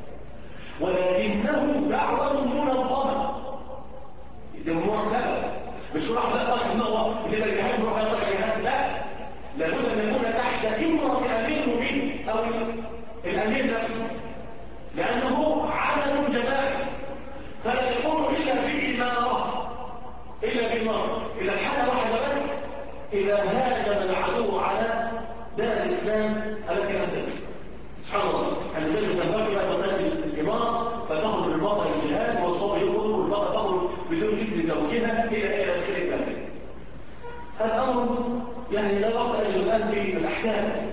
ولكنه دعوه منظمه. دي مرتبه، مش راح بقى ان الله اللي الجهاد يروح يطلع الجهاد، لا، لابد ان يكون تحت امره الامير المبين او الامير نفسه، لانه عمل جماعي فلا يكون الا باماره، الا الحاله واحده بس، اذا هاجم العدو على دار الاسلام التي اهدت. سبحان الله. عندما تنبغي الى مسائل الاماره فتخرج البطل الجهاد والصبي يخرج والبطل تخرج بدون اذن زوجها الى اخر الاخر. هذا امر يعني لا وقت اجل الان في الاحكام.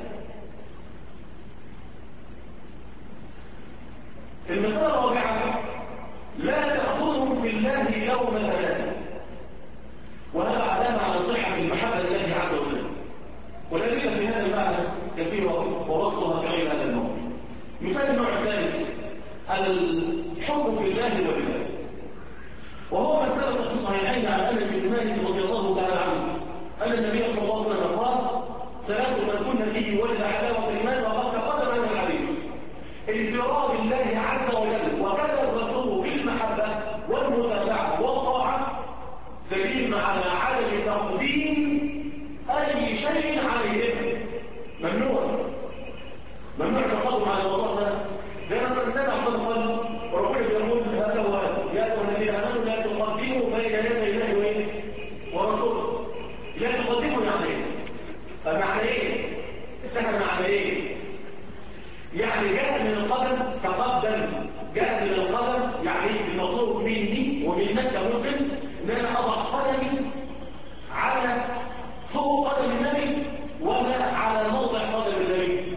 المساله الرابعه لا تاخذهم في الله يوم الأذان، وهذا علامه على صحه المحبه لله عز وجل، والأدلة في هذا المعنى كثيرة ووصلها كغير هذا الموضوع. مثال النوع الثالث الحب في الله ولله، وهو ما ثبت في الصحيحين عن انس بن مالك رضي الله تعالى عنه ان النبي صلى الله عليه وسلم قال: ثلاث من كن فيه وجد حلاوه الايمان، وقد تقدم هذا الحديث: انفراد الله عز وجل وكذا الرسول بالمحبه والمتابعه والطاعه، دليل على عدم تقديم اي شيء عليهم. ممنوع التقدم على الرسول صلى الله عليه وسلم. لأن النبي عليه الصلاة والسلام وربنا بيقول هذا هو يا أيها الذين آمنوا لا تقدموا بين يدي الله ورسوله. لا تقدموا يعني ايه؟ فمعنى ايه؟ اتفق معنى ايه؟ يعني جاء من القدم تقدم، جاء من القدم يعني المطلوب مني ومنك كمسلم ان انا اضع قدمي على فوق قدم النبي ولا على موضع قدم النبي؟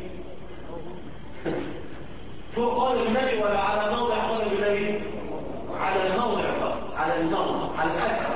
فوق قدم النبي ولا على موضع قدم النبي؟ على الموضع قدم، على الموضع، على الأسفل.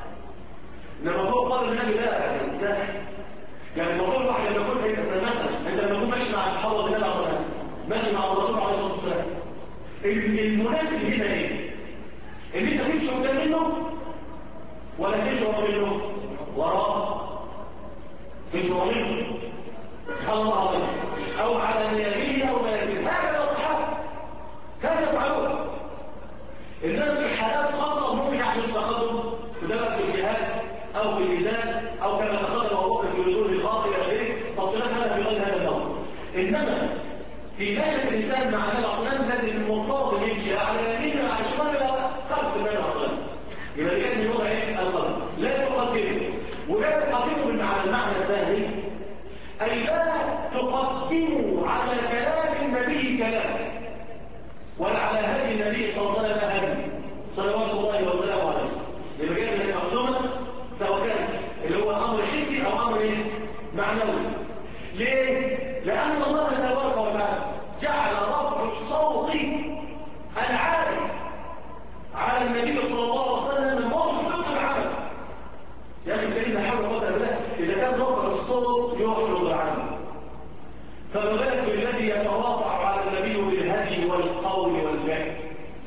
انما فوق قدم النبي لا ازاي؟ يعني الموضوع واحد لما يكون مثلا انت لما تكون ماشي مع حضرة النبي عليه الصلاه والسلام، ماشي مع الرسول عليه الصلاه والسلام، المناسب هنا ايه؟ ان انت تمشي قدام منه ولا تمشي ورا منه؟ وراه. تمشي ورا منه سبحان الله العظيم، او على يمينه او يساره. هكذا الصحابه كانوا يفعلون. انما في حالات خاصه ممكن يحدث تقدم وده في الجهاد او في الميزان او كما تقدم ابو بكر في نزول الارض الى اخره، تفصيلات هذا في غير هذا الموضوع. انما في مشهد الانسان مع النبي عليه الصلاه والسلام لازم المفترض ان يمشي على يمينه على شماله الى خلف النبي عليه الصلاه والسلام. يبقى كان من وضع القدم لا تقدمه، ولا تقدمه على المعنى الثاني، أي لا تقدموا على كلام النبي كلام، ولا على هدي النبي صلى الله عليه وسلم هدي صلوات الله وسلامه عليه. يبقى جاء من المخدومة سواء كان اللي هو أمر حسي أو أمر معنوي. ليه؟ لأن الله تبارك وتعالى جعل رفع الصوت العالي على النبي صلى الله عليه وسلم موجب العمل. يا أخي الكريم لا حول ولا قوة إلا بالله، إذا كان رفع الصوت يحرض العمل، فما بالك بالذي يتواضع على النبي بالهدي والقول والفعل.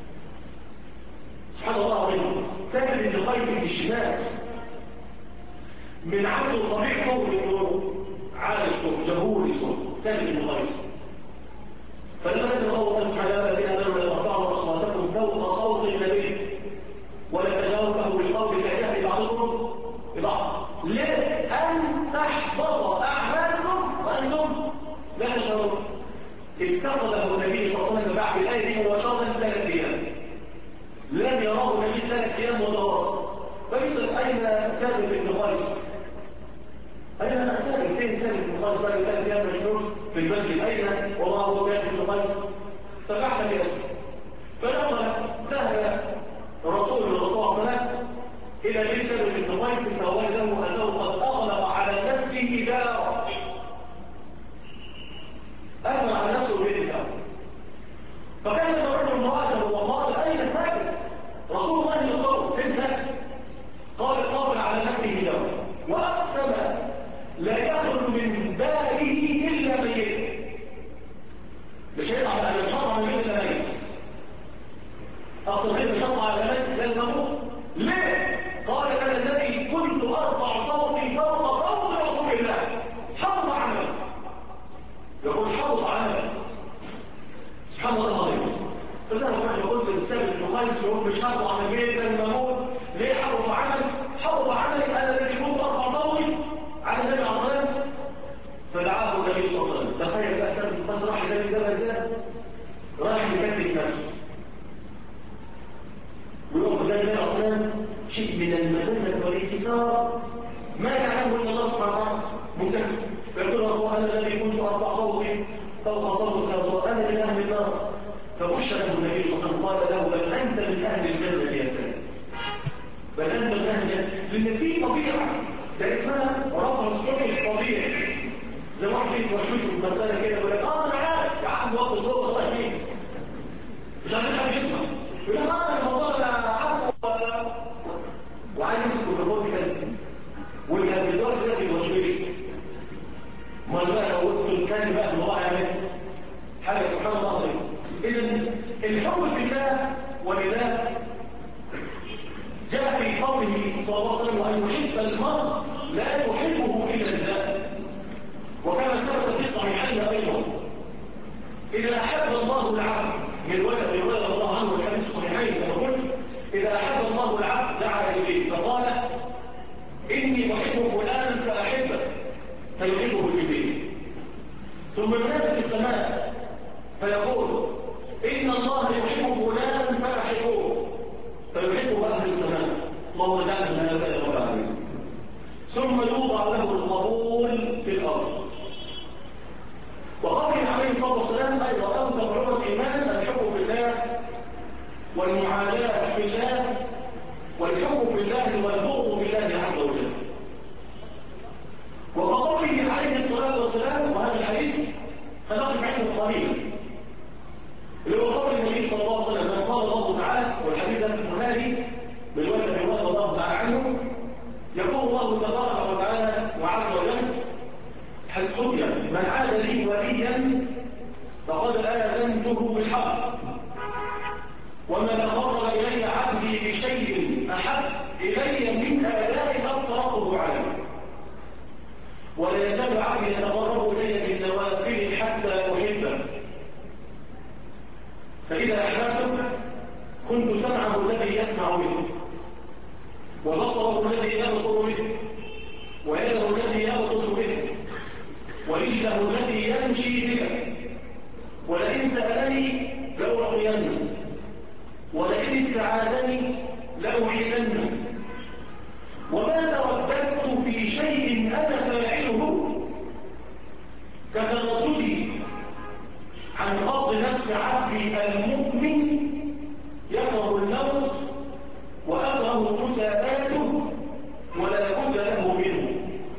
سبحان الله العظيم. ثابت بن قيس بن الشماس من عبده طبيعته انه عالي الصوت جهوري الصوت، ثابت بن قيس. فلما نزل الله سبحانه وتعالى الذين امنوا لا ترفعوا اصواتكم فوق صوت النبي ولا تجاوزوا بالقول كجهل بعضكم ببعض. ليه؟ ان تحبط اعمالكم وانتم لا تشعرون. استخدمه النبي صلى الله عليه وسلم بعد الآية دي مباشرة 3 أيام. لم يراه النبي 3 أيام متواصل. فيسأل أين ثابت بن قيس؟ أين ثابت؟ فين ثابت بن قيس؟ بعد 3 أيام مشروش في المسجد، أين وما هو ثابت بن قيس؟ فبعث بأسره. فلما ذهب الرسول صلى الله عليه وسلم إلى بيت ثابت بن قيس فوجده أنه قد أغلق على نفسه داره. أثر على نفسه بيت الأول. فكان يدعو امرأته وقال أين ثابت؟ رسول الله يقول فين ثابت؟ من المذلة والانكسار ما يعلمه إلا الله سبحانه وتعالى منكسر. فيقول رسول أنا الذي كنت أرفع صوتي فوق صوتك يا رسول أنا من أهل النار. فبشر النبي صلى الله عليه وسلم قال له بل أنت من أهل الجنة يا سيد، بل أنت من أهل الجنة. لأن في طبيعة ده اسمها رفع الصوت الطبيعي. زي واحد يتوشوش في المسألة كده يقول لك أنا عارف يا عم وقت صوت الله يهديك مش عارف حد يسمع يقول لك الموضوع ده عارفه وعايز يمسك الميكروفون كده واللي بيدور كده بيتوشوش. امال بقى لو قلت الكلام بقى في الواقع يعمل حاجه سبحان الله عظيم. اذا الحب في الله ولله جاء في قوله صلى الله عليه وسلم ان يحب المرء لا يحبه الا لله، وكما ثبت في الصحيحين ايضا اذا احب الله العبد من رضي الله عنه والحديث الصحيحين كما قلت اذا احب الله العبد دعا اليه فقال اني احب فلانا فاحبه فيحبه جبريل، ثم ينادي في السماء فيقول إن الله يحب فلانا فأحبوه فيحبه أهل السماء اللهم اجعلنا من هؤلاء يا رب العالمين. ثم يوضع له القبول في الأرض. وقال عليه الصلاة والسلام أيضا أوثق عروة الإيمان الحب في الله والمعاداة في الله والحب في الله والبغض في الله عز وجل. وقوله عليه الصلاة والسلام وهذا الحديث فنقف عنه قليلا اللي هو قول النبي صلى الله عليه وسلم من قال الله تعالى والحديث ده في البخاري بالوجه رضي الله تعالى عنه يقول الله تبارك وتعالى وعز وجل حديث قدسي من عاد لي وليا فقد آذنته بالحق وما تقرب إلي عبدي بشيء أحب إلي من آداء ما افترضته عليه ولا يزال عبدي يتقرب إلي بالنوافل حتى أحبه فإذا أحببته كنت سمعه الذي يسمع به وبصره الذي يبصر به ويده الذي يبطش به ورجله التي يمشي بها ولئن سألني لأعطينه ولئن استعاذني لأعيذنه وما ترددت في شيء أنا فاعله كترددي عن قبض نفس عبدي المؤمن يكره الموت وأكره مساءاته ولا بد له منه.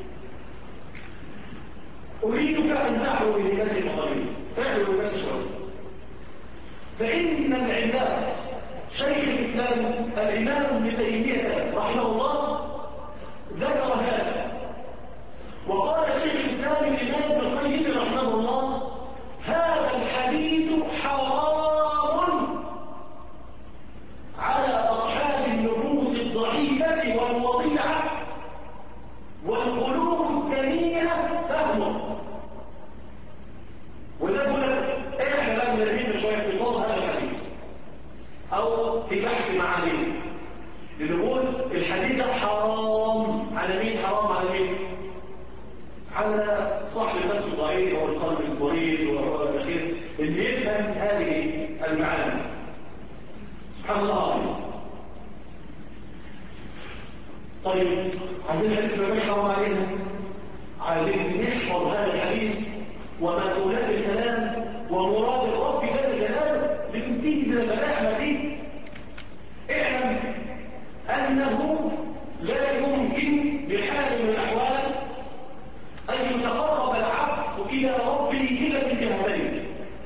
أريدك أن تعلو بهمتك قليلا تعلو بهمتك شوية. فإن العلام شيخ الإسلام الإمام ابن تيمية رحمه الله ذكر هذا وقال شيخ الإسلام الإمام ابن القيم رحمه الله هذا الحديث حرام على أصحاب النفوس الضعيفة والوضيعة والقلوب الدنيئة فهمه. وده يقول لك احنا بقى مدربين شويه في طول هذا الحديث او في بحث معانيه لنقول الحديث حرام على مين؟ حرام على مين؟ على صاحب النفس الضعيف والقلب الضرير والرؤى الاخير اللي يفهم هذه المعاني. سبحان الله العظيم. طيب عايزين الحديث ما حرام علينا، عايزين نحفظ هذا الحديث ومأتولات الكلام ومراد الرب جل جلاله لتنتهي من البلاء ما فيه. اعلم أنه لا يمكن بحال من الأحوال أن يتقرب العبد إلى ربه إلا بالجهتين.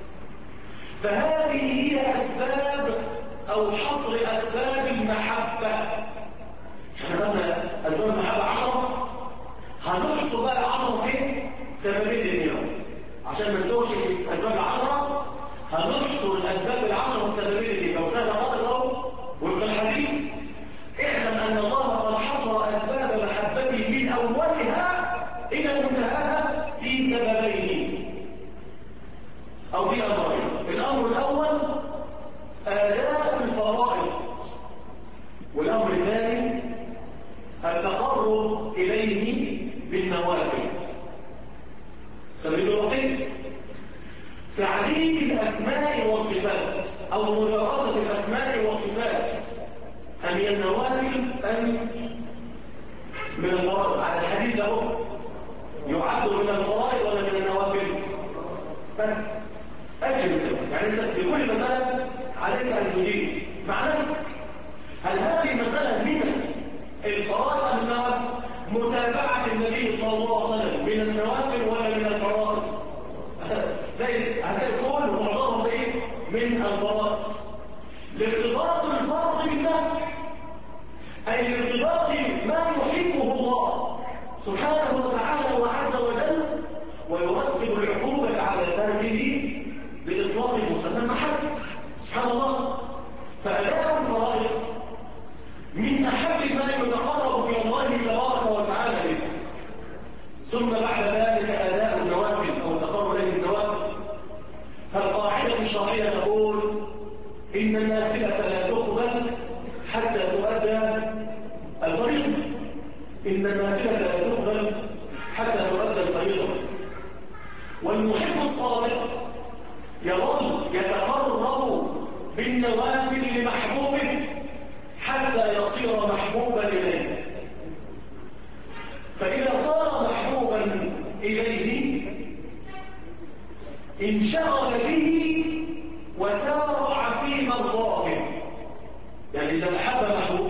فهذه هي أسباب أو حصر أسباب المحبة. احنا خدنا أسباب المحبة 10 هنحصر بقى 10 فين؟ سببين اليوم عشان ما ندوش الأسباب 10 هنحصر الأسباب 10 سببين لو سهل خالص اهو وفي الحديث اعلم أن الله قد حصر أسباب محبته من أولها إلى منتهاها في سببين أو في أمرين. الأمر الأول آداء الفرائض والأمر الثاني التقرب إليه بالنوافل. سبيل الوحيد تعليم الأسماء والصفات أو مدرسة الأسماء والصفات أم النوافل أم من الفرائض على الحديث ده يعد من الفرائض ولا من النوافل؟ بس أجل يعني أنت في كل مسألة عليك أن تجيب مع نفسك هل هذه المسألة من الفرائض أم النوافل؟ متابعة النبي صلى الله عليه وسلم من النوافل ولا من الفرائض؟ هتلاقي كل معظمهم ايه؟ من الفرائض. لارتباط الفرض بالنفل أي لارتباط ما يحبه الله سبحانه وتعالى وعز وجل ويرتب العقوبة على تركه بإطلاق مسمى المحبة سبحان الله. فأداء الفرائض من أحب ما يتقرب إلى الله تبارك وتعالى به، ثم بعد ذلك أداء النوافل أو تقرب إليه النوافل. فالقاعدة الشرعية تقول إن النافلة لا تقبل حتى تؤدى الفريضة. إن النافلة لا تقبل حتى تؤدى الفريضة. والمحب الصادق يظل يتقرب بالنوافل لمحبوبه حتى يصير محبوبا إليه. فإذا صار محبوبا إليه انشغل به وسارع في مرضاه. يعني إذا أحب محبوب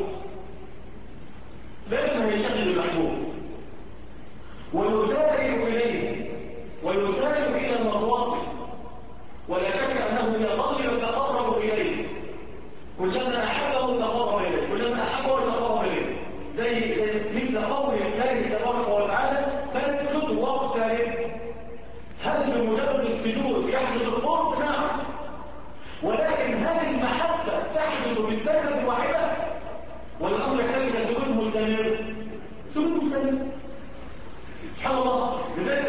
لازم ينشغل بالمحبوب ويسارع إليه ويسارع إلى مرضاته، ولا شك أنه يظل يتقرب إليه كلما أحبه تقرب إليه، كلما أحبه تقرب إليه، زي مثل قول الله تبارك وتعالى فاسجد واقترب. هل بمجرد السجود يحدث القرب؟ نعم. ولكن هل المحبة تحدث بالسجدة الواحدة؟ والأمر يحتاج إلى سجود مستمر. سجود مستمر سبحان الله. لذلك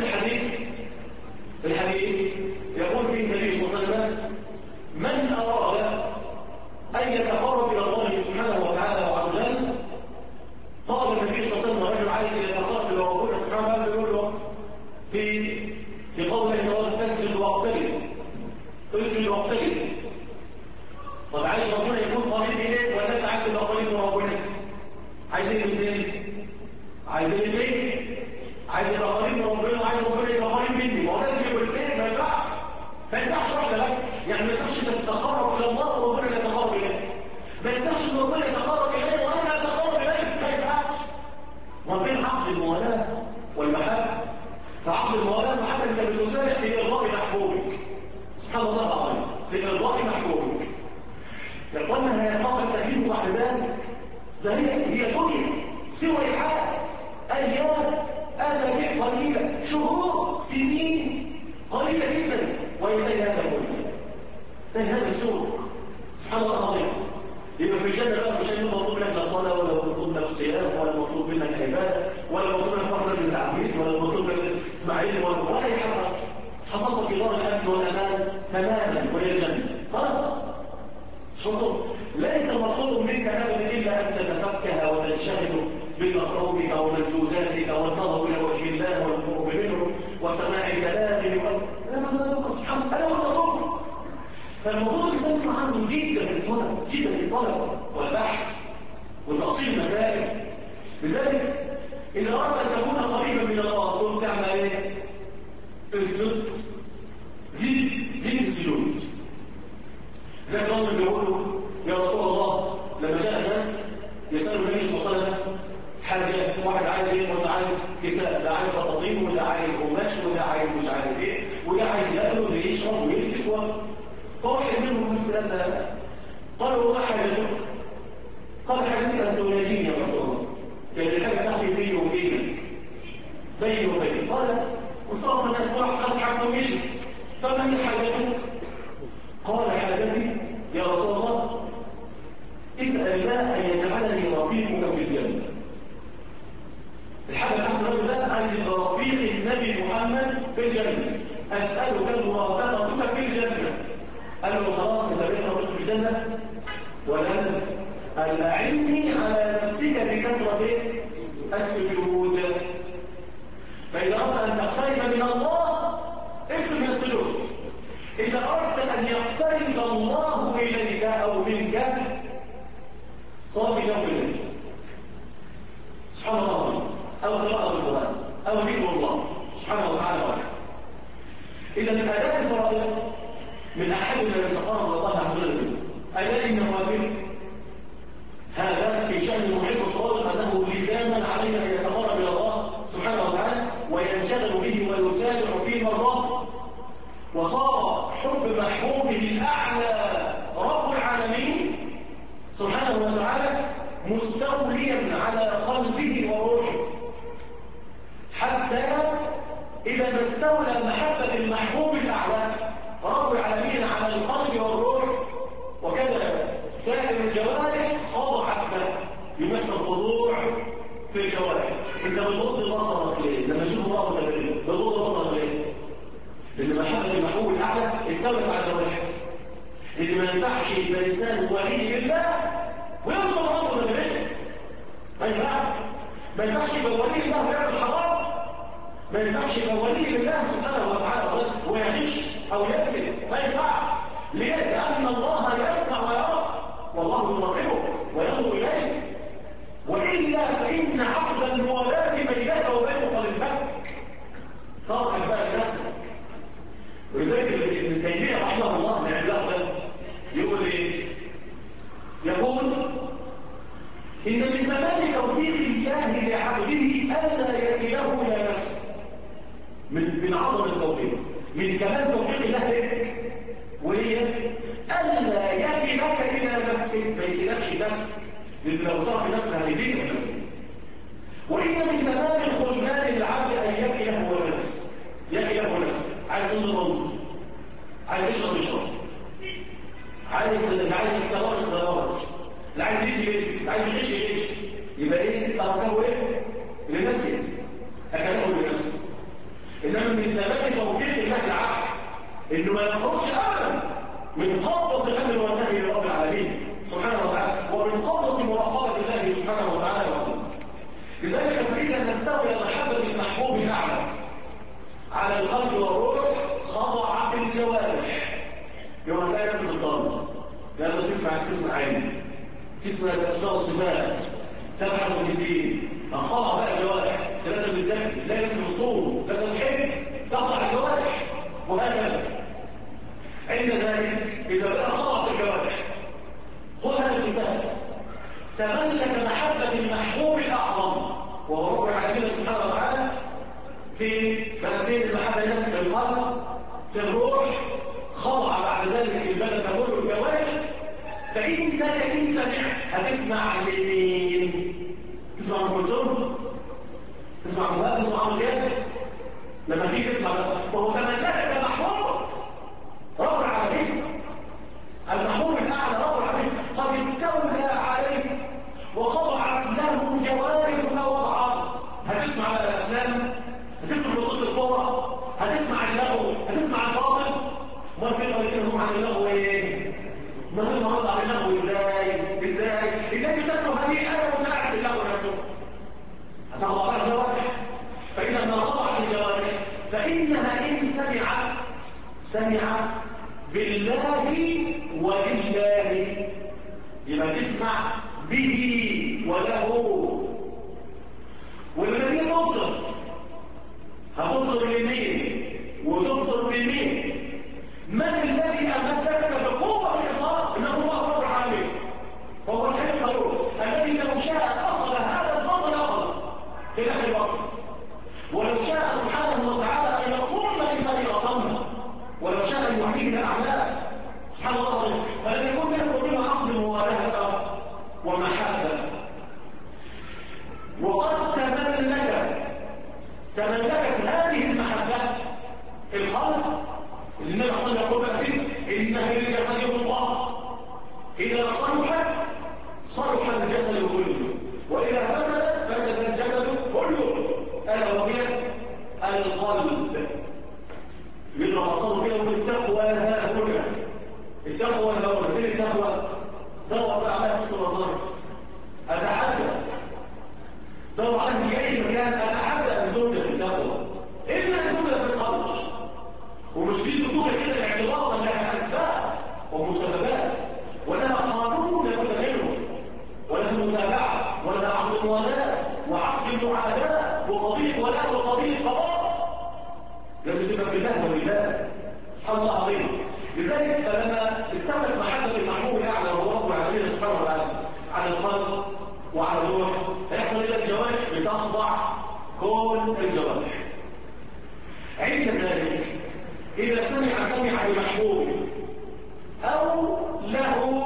الحديث يقول فيه النبي صلى الله عليه وسلم من أراد أن يتقرب إلى الله سبحانه وتعالى وعز وجل، قال النبي صلى الله عليه وسلم رجل عايز يتقرب إلى ربنا سبحانه وتعالى يقول له في قوله تعالى اسجد واقترب، اسجد واقترب. طب عايز ربنا يكون قريب إليك ولا أنت عايز تبقى قريب من ربنا؟ عايزين الاثنين، عايزين الاثنين، عايز يبقى قريب من ربنا وعايز ربنا يبقى قريب مني. ما هو لازم يبقى الاثنين، ما ينفعش واحده بس. يعني ما ينفعش تتقرب الى الله وربنا يتقرب اليك، ما ينفعش ان ربنا يتقرب اليه وانا اتقرب اليه، ما ينفعش. وبين عقد الموالاه والمحبه، فعقد الموالاه والمحبه انت بتسارع في ارضاء محبوبك سبحان الله العظيم، في ارضاء محبوبك. يا اخوانا هيتقرب التكليف بعد ذلك، ده هي دنيا سوى الحال، ايام، اسابيع قليله، شهور، سنين قليله جدا، وينتهي هذا كله، ينتهي هذا السوق سبحان الله العظيم. يبقى في الجنه بقى مش مطلوب منك لا صلاه ولا مطلوب منك صيام ولا مطلوب منك عباده ولا مطلوب منك فرض التعزيز ولا مطلوب منك اسماعيل ولا اي حاجه. حصلت في دار الامن والامان تماما وهي الجنه خلاص. شوفوا ليس المطلوب منك ابدا الا ان تتفكه وتنشغل بمطلوبك ومنجوزاتك والنظر الى وجه الله والقرب منه وسماع كلامه سبحان الله مطلوب. فالموضوع بيسمى عنه جدا الطلب، جدا الطلب والبحث وتأصيل المسائل. لذلك اذا اردت ان تكون قريبا من الله تقوم تعمل ايه؟ اسجد، زيد السجود. زي ما كانوا بيقولوا يا رسول الله لما جاء الناس يسالوا النبي صلى الله عليه وسلم حاجه، واحد عايز ايه وده عايز كساء، ده عايز بطاطين وده عايز قماش وده عايز مش عارف ايه وده عايز ياكل وده يشرب ويلبس فواحد منهم سال قالوا ما حاجتك؟ قال حاجتي ان تناجيني يا رسول الله، يعني الحاجه بتاعتي بيني وبينك، بيني وبينك. قال وصرف الناس واحد قد حكوا يجي، فما هي حاجتك؟ قال حاجتي يا رسول الله اسأل الله أن يجعلني رفيقك في الجنة. الحاجة بتاعت الراجل ده عايز يبقى رفيق النبي محمد في الجنة، أسألك مرافقتك في الجنة. قال له خلاص أنت بقيت رفيق في الجنة، ولن أعني على نفسك بكثرة السجود. فإذا أردت أن تقترب من الله اكثر من السجود. إذا أردت أن يقترب الله إليك أو منك صلي يوم الليل سبحان الله. أو ذكر الله سبحانه وتعالى وحده. إذا الأداة الفرائض من أحد من تقرب الله عز وجل. أداة النوافل هذا في شأن المحب الصادق أنه لزاما عليه أن يتقرب إلى الله سبحانه وتعالى وينشغل به ويسارع في مرضاه، وصار حب محبوبه الأعلى رب العالمين سبحانه وتعالى مستوليا على قلبه وروحه، حتى إذا ما استولى محبة المحبوب الأعلى رب العالمين على القلب والروح وكذا سائر الجوارح خضعت له، يمثل خضوع في الجوارح. انت بتغض بصرك ليه؟ لما تشوف الله ولا ليه؟ بتغض بصرك ليه؟ لان محبة المحبوب الأعلى استولت على جوارحك. اللي ما ينفعش يبقى انسان ولي لله ويغضب الله ولا ليه؟ ما ينفعش. ما ينفعش يبقى ولي الله ويعمل حرام. ما ينفعش يبقى ولي لله سبحانه وتعالى ويغش او يكذب. ما ينفعش. ليه؟ لأن الله يسمع ويرى والله يراقبه وينظر إليه، وإلا فإن عقد الموالاة بينك وبينه قد انفك. ترك بقى لنفسك. ولذلك ابن تيمية رحمه الله العلاق ده يقول إيه؟ يقول إن من كمال توفيق الله لعبده ألا يكله إلى نفسه. من عظم التوفيق، من كمال توفيق الله لك وهي ألا يكلك إلى نفسك، ما يسيبكش نفسك، لأن لو ترك نفسك هتديك نفسك. وإن من كمال الخذلان للعبد أن يكله هو نفسه. يكله هو نفسه. عايز تنظر موجود، عايز يشرب، عايز يتدرج، اللي عايز يجي اللي عايز يعيش. يبقى ايه؟ تركه ايه؟ لنفسه، اكله لنفسه. انما من تمام توفيق الله العبد انه ما يخرجش ابدا من قبضه الامر والنهي لرب العالمين سبحانه وتعالى، ومن قبضه مراقبه الله سبحانه وتعالى وحده. لذلك فاذا نستولي محبه المحبوب الاعلى على القلب والروح خضعت الجوارح. يوم تلاقي نفسك بتصلي لازم تسمع عيني، تسمع الاسماء والصفات، تبحث في الدين، خضع بقى الجوارح. لازم تذاكر، لازم تصوم، لازم تحب، تخضع الجوارح وهكذا. عند ذلك اذا بقى خضعت الجوارح خذ هذا المثال. تملك محبه المحبوب الاعظم وهو رب العالمين سبحانه وتعالى في بلدين المحبه في القلب في الروح، خضع بعد ذلك البلد كله الجوارح. فإنك إن سمعت هتسمع لمين؟ تسمع ام كلثوم؟ تسمع مهاب؟ تسمع عمرو دياب؟ لما تيجي تسمع وهو تملكك محبوب رب العالمين، المحبوب الأعلى رب العالمين قد استولى عليه وخضعت له جوارح ووضعات. هتسمع الأفلام، هتسمع نصوص الكورة، هتسمع اللغو، هتسمع الباطل. امال فين قالين هم عن اللغو ايه؟ ما هو النهارده عن اللغو ازاي بتاكلوا هذه الايه وانت قاعد في اللغو نفسه؟ هتاخد على الجوارح. فاذا ما خضعت الجوارح فانها ان سمعت بالله ولله، يبقى تسمع به وله. ولما تيجي تبصر هتبصر اليمين وتبصر باليمين. من الذي امدك بقوه الابصار؟ انه الله رب العالمين، وهو الحي القيوم الذي لو شاء اخذ هذا البصر اخذ في لحم البصر، ولو شاء سبحانه وتعالى ان يصوم الانسان لصمه، ولو شاء ان يعطيه الاعمال سبحان الله. فلن يكون له وبما اخذ موالاة ومحبه. وقد تملكت هذه المحبه القلب. النبي صلى الله عليه وسلم يقول بقى انه للجسد الله، اذا صلح الجسد كله، واذا فسد الجسد كله، الا وهي القلب. يضرب اصلا كده بالتقوى ها هنا. التقوى ها هنا. فين التقوى؟ دور بقى عليها في الصلاه. اتحدى دور عليها في اي مكان. اتحدى ان توجد التقوى الا ان توجد في القلب. ومش في بطولة كده اعتباطا لها أسباب ومسببات ولها قانون لابد منه، ولها متابعة، ولها عقد موالاة وعقد معاداة وقضية ولاء وقضية لازم تبقى في الله ولله. سبحان الله العظيم. لذلك فلما استولت محبة المحبوب الأعلى وهو رب العالمين سبحانه وتعالى على القلب وعلى الروح، هيحصل إلى الجوارح بتخضع كل الجوارح. عند ذلك إذا سمع بمحبوب أو له،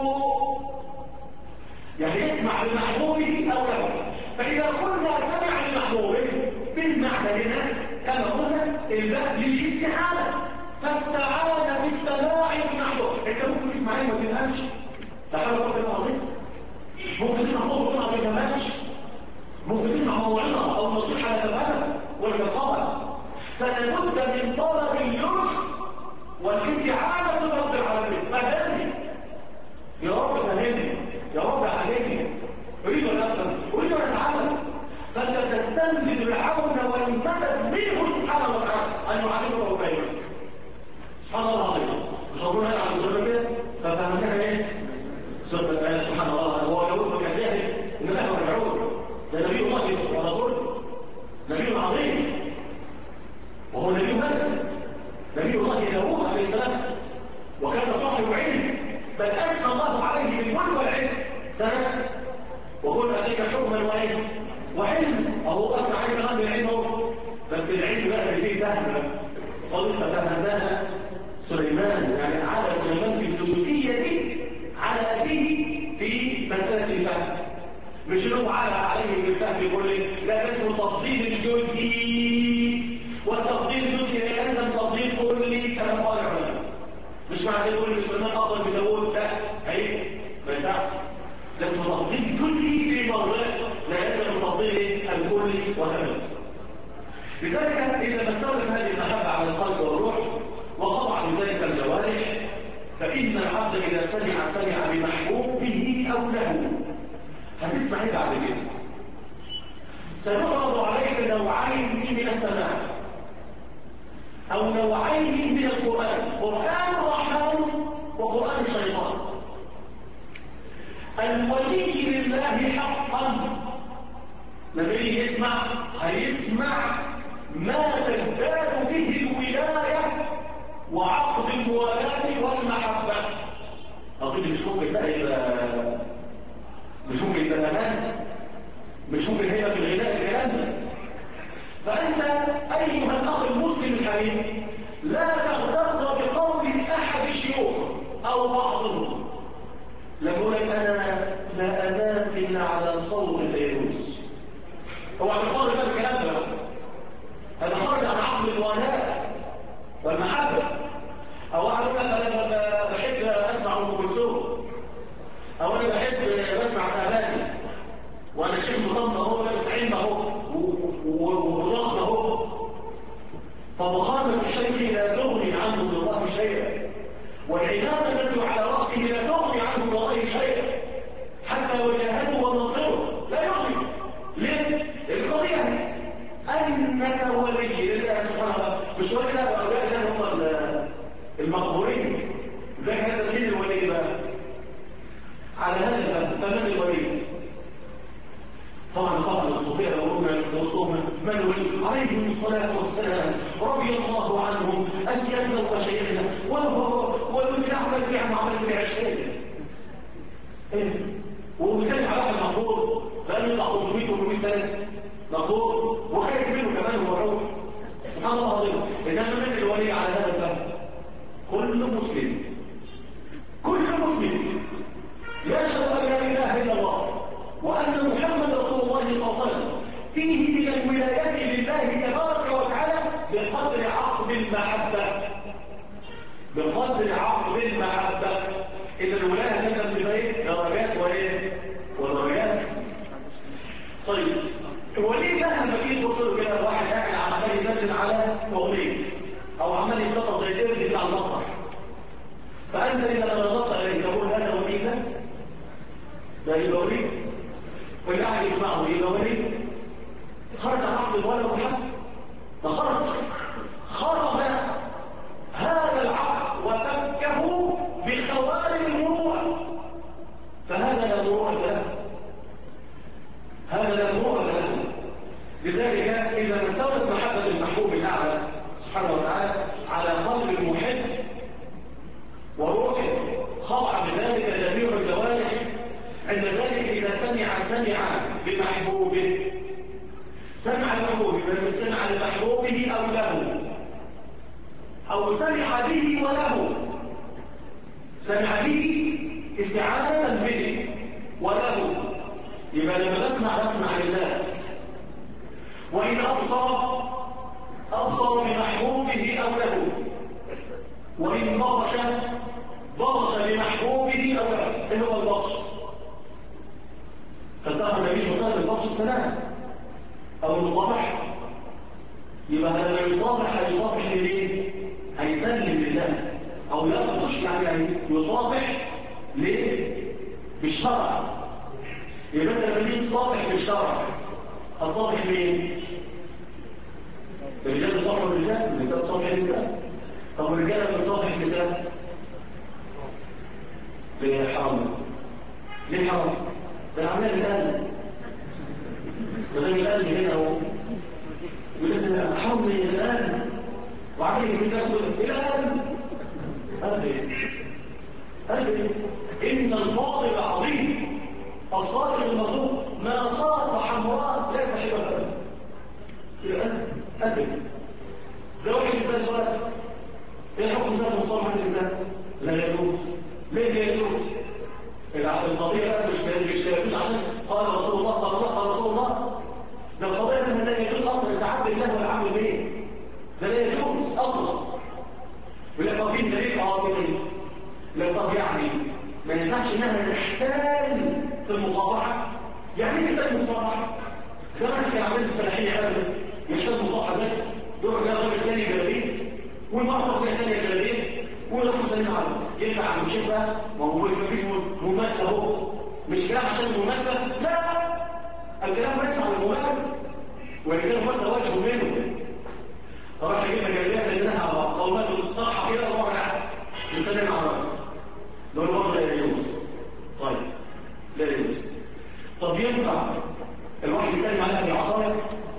يعني يسمع بمحبوبه أو له. فإذا قلنا سمع بمحبوبه بالمعنى هنا كما قلنا الباب للاستعانة، فاستعان باستماع المحبوب. انت ممكن تسمع ايه ما تفهمش، ده حاجه ربنا عظيم. ممكن تسمع خطبه ما تفهمش، ممكن تسمع موعظه او نصيحه لا تفهمها ولا تفهمها. فلا بد من طلب اللطف والاستعانه برب العالمين. فهمني يا رب، فهمني يا رب، علمني، اريد ان افهم، اريد ان اتعلم. فانت تستنزل العون والمدد منه سبحانه وتعالى ان يعلمك ويفهمك. سبحان الله العظيم. تصورون على الزر كده ففهمتها ايه؟ سبحان الله سبحان الله. هو لو كان جاهل ان له رجعون، ده نبي الله ورسوله، نبي عظيم، وهو نبي ملك، نبي الله داوود عليه السلام، وكان صاحب علم، بل اثنى الله عليه بالملك والعلم سنه، وقل اتيك حكما وايه وعلم، اهو اثنى عليه كمان بالعلم اهو. بس العلم بقى اللي فيه فهم قد فهمناها سليمان، يعني على سليمان بالجزئيه دي على ابيه في مساله الفهم، مش انه عليه بالفهم كله، لا، ده اسمه تفضيل الجزئي، والتفضيل الجزئي يلزم تفضيل كلي كما قال العلماء. مش معنى نقول سليمان افضل من داوود، لا، هي ما ينفعش. ده اسمه تفضيل جزئي في موضوع، لا يلزم تفضيل الكلي وكذا. لذلك اذا ما استولت هذه المحبه على القلب والروح وخضع لذلك الجوارح، فإن العبد إذا سمع بمحبوبه أو له. هتسمع ايه بعد كده؟ سنعرض عليك نوعين من السماع أو نوعين من القرآن، قرآن الرحمن وقرآن الشيطان. الولي لله حقا لما يجي يسمع هيسمع ما تزداد به الولاية وعقد الموالاه والمحبه. اظن مش ممكن بقى يبقى، مش ممكن يبقى امان، مش ممكن هيبقى في الغناء الكلام ده. فانت ايها الاخ المسلم الحبيب لا تغتر بقول احد الشيوخ او بعضهم لما يقول لك انا لا انام الا على صوت فيروز. هو عم يختار بقى الكلام ده، هذا خرج عن عقل الموالاه والمحبه. او انا اقول انا بحب اسمع ام كلثوم، او انا بحب بسمع اغاني وانا شيخ مطمئن اهو لابس علم اهو وضخم اهو، فمخالفه الشيخ لا تغني عنه من الله شيئا، والعناد الذي على راسه لا تغني عنه من الله شيئا، حتى وجاهته وناصره لا يغني. ليه؟ القضيه انك ولي لله سبحانه وتعالى، مش ولي له اولياء الله هم المقبورين. زي هذا مين الولي بقى؟ على هذا الفهم فمن الولي؟ طبعا الصوفيه لو قلنا وسطهم من الولي عليهم الصلاه والسلام رضي الله عنهم اسيادنا ومشايخنا والولي عمل في عمل في 20 وكان على واحد مقبور لانه يطلع 500 و400 سنه مقبور وخايف منه كمان هو روح. سبحان الله العظيم. انما من الولي على هذا الفهم؟ كل مسلم يشهد ان لا اله الا الله وان محمد رسول الله صلى الله عليه وسلم، فيه من الولايات لله تبارك وتعالى بقدر عقد المحبه. اذا الولايه لازم تبقى ايه؟ درجات ودرجات. طيب الولي ده لما تيجي تبص له كده واحد قاعد عمال ينزل على اغنيه او عمال يتنطط زي القرد بتاع المسرح، فانت اذا نظرت اليه تقول انا ولي ده يبقى ولي، واللي قاعد يسمعه يبقى ولي. خرج عن عقد الولي والمحبه، خرج هذا العقد وفكه بخوارم المروءه، فهذا لا مروءه له، لذلك اذا ما استولت محبه المحبوب الاعلى سبحانه سبحانه وتعالى على قلب المحب وروحه، خضع بذلك جميع الجوارح. عند ذلك إذا سمع بمحبوبه، سمع المحبوب من سمع لمحبوبه أو له، أو سمع به وله. سمع به استعانة به وله، يبقى لما بسمع لله. وإن أبصر بمحبوبه أو له، وإن بطش بمحبوبه أو له. إيه هو البطش؟ فسأل النبي صلى الله عليه وسلم البطش السلام أو المصافحة. يبقى لما هيصافح ليه؟ هيسلم لله، أو يبطش يعني يصافح ليه؟ بالشرع. يبقى لما تيجي تصافح بالشرع، هتصافح مين؟ الرجال بيصافحوا الرجال، النساء بتصافح النساء. طب الرجال لما بتصافح النساء ليه حرام؟ ليه حرام؟ ده عمال القلب، وده من القلب هنا اهو. يقول لك حرم القلب، وعمال يسيبك الى قلب ان الفاضل العظيم الصادق المظلوم ما صار حمراء لا تحب القلب. قلب زي واحد يسال سؤال: ايه حكم ذات مصالحه الانسان؟ لا يجوز. ليه لا يجوز؟ القضيه بقى مش يجوز عشان قال رسول الله، قال رسول الله. ده القضيه انها لا يجوز اصلا، انت عبد الله ولا عبد مين؟ ده لا يجوز اصلا. ولا طب في دليل دليل. لا طب يعني ما ينفعش انها تحتال في المصافحه. يعني ايه تحتال المصافحه؟ زمان كان عامل الفلاحين يعملوا يحتاج مصافحه زي يروح يلاقي راجل ثاني جلابيه، والمرأة تروح ثانيه جلابيه، ويروح يسلم عليه. ينفع على المشيخ بقى؟ ما هو مش ممثل اهو، مش كلام عشان الممثل، لا، الكلام ليس على الممثل، والكلام ممثل واجب منه. راح يجيب جلابيه لانها قومات الطرحه كده وراح قاعد يسلم على الراجل. دول برضه لا يجوز. طيب لا يجوز. طب ينفع الواحد يسلم عليها بالعصايه؟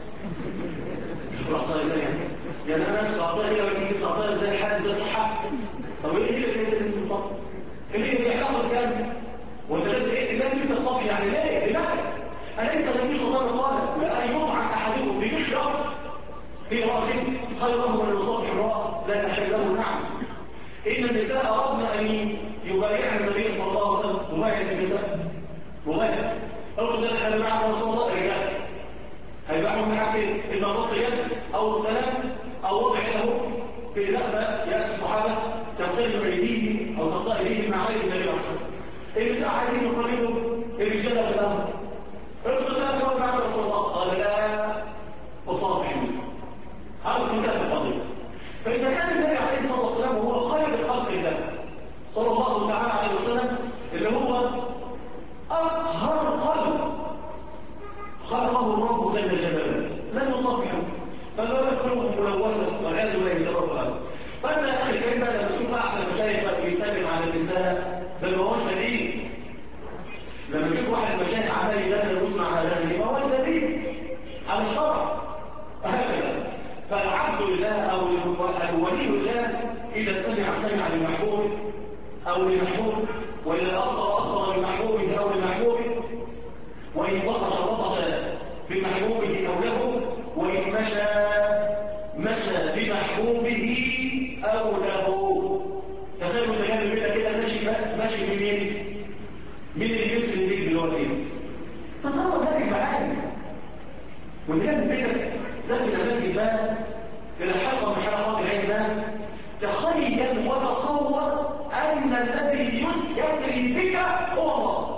مش بالعصايه زي يعني انا ماسك عصايه كده وتجيب عصايه زي الحد زي الصحه. طب ايه اللي انت لازم تطفي؟ ايه اللي بيحرق الكلام؟ وانت لازم تطفي يعني ليه؟ لماذا؟ اليس النبي صلى الله عليه وسلم قال: لا يطعن احدكم بمشرب في راسه خيره من يصافح امراه لا تحل له. نعم، ان النساء اردنا ان يبايعن النبي صلى الله عليه وسلم. مبايع النساء مبايع. أول ذلك أنا معه رسول الله رجال هيبقى من حاجتين: إما بص اليد أو السلام أو وضع يده في دخلة يأتي الصحابة تختلف أيديهم أو تخطأ أيديهم مع أيدي النبي أصلا. النساء عايزين يقللوا الرجال في الأمر. ارسل لها كما بعد رسول الله قال: لا أصافح النساء. هذا انتهى القضية. فإذا كان النبي عليه الصلاة والسلام وهو خير خلق الله صلى الله تعالى عليه وسلم، اللي هو أطهر قلب خلقه الرب جل جلاله، لا يصافحه، فما بالقلوب ملوثه والعياذ بالله تبارك وتعالى. فانت يا اخي الكريم بقى لما تشوف احد المشايخ بيسلم على النساء ده ما هوش دليل. لما تشوف واحد مشايخ عمال يدخل ويسمع اغاني ما هوش دليل على الشرع هكذا. فالعبد لله او الولي لله اذا سمع لمحبوبه او لمحبوب، واذا ابصر بمحبوبه او لمحبوبه، وإن بطش بمحبوبه أو له، وإن مشى بمحبوبه أو له. تخيلوا تجانب منها كده ماشي منين؟ من الجسر الليل دلوقتي. تصور ذلك معاني. وتجانب كده ذلك المسجد بقى إلى حلقة من حلقات العلم بقى. تخيل وتصور أن الذي يسري بك هو الله.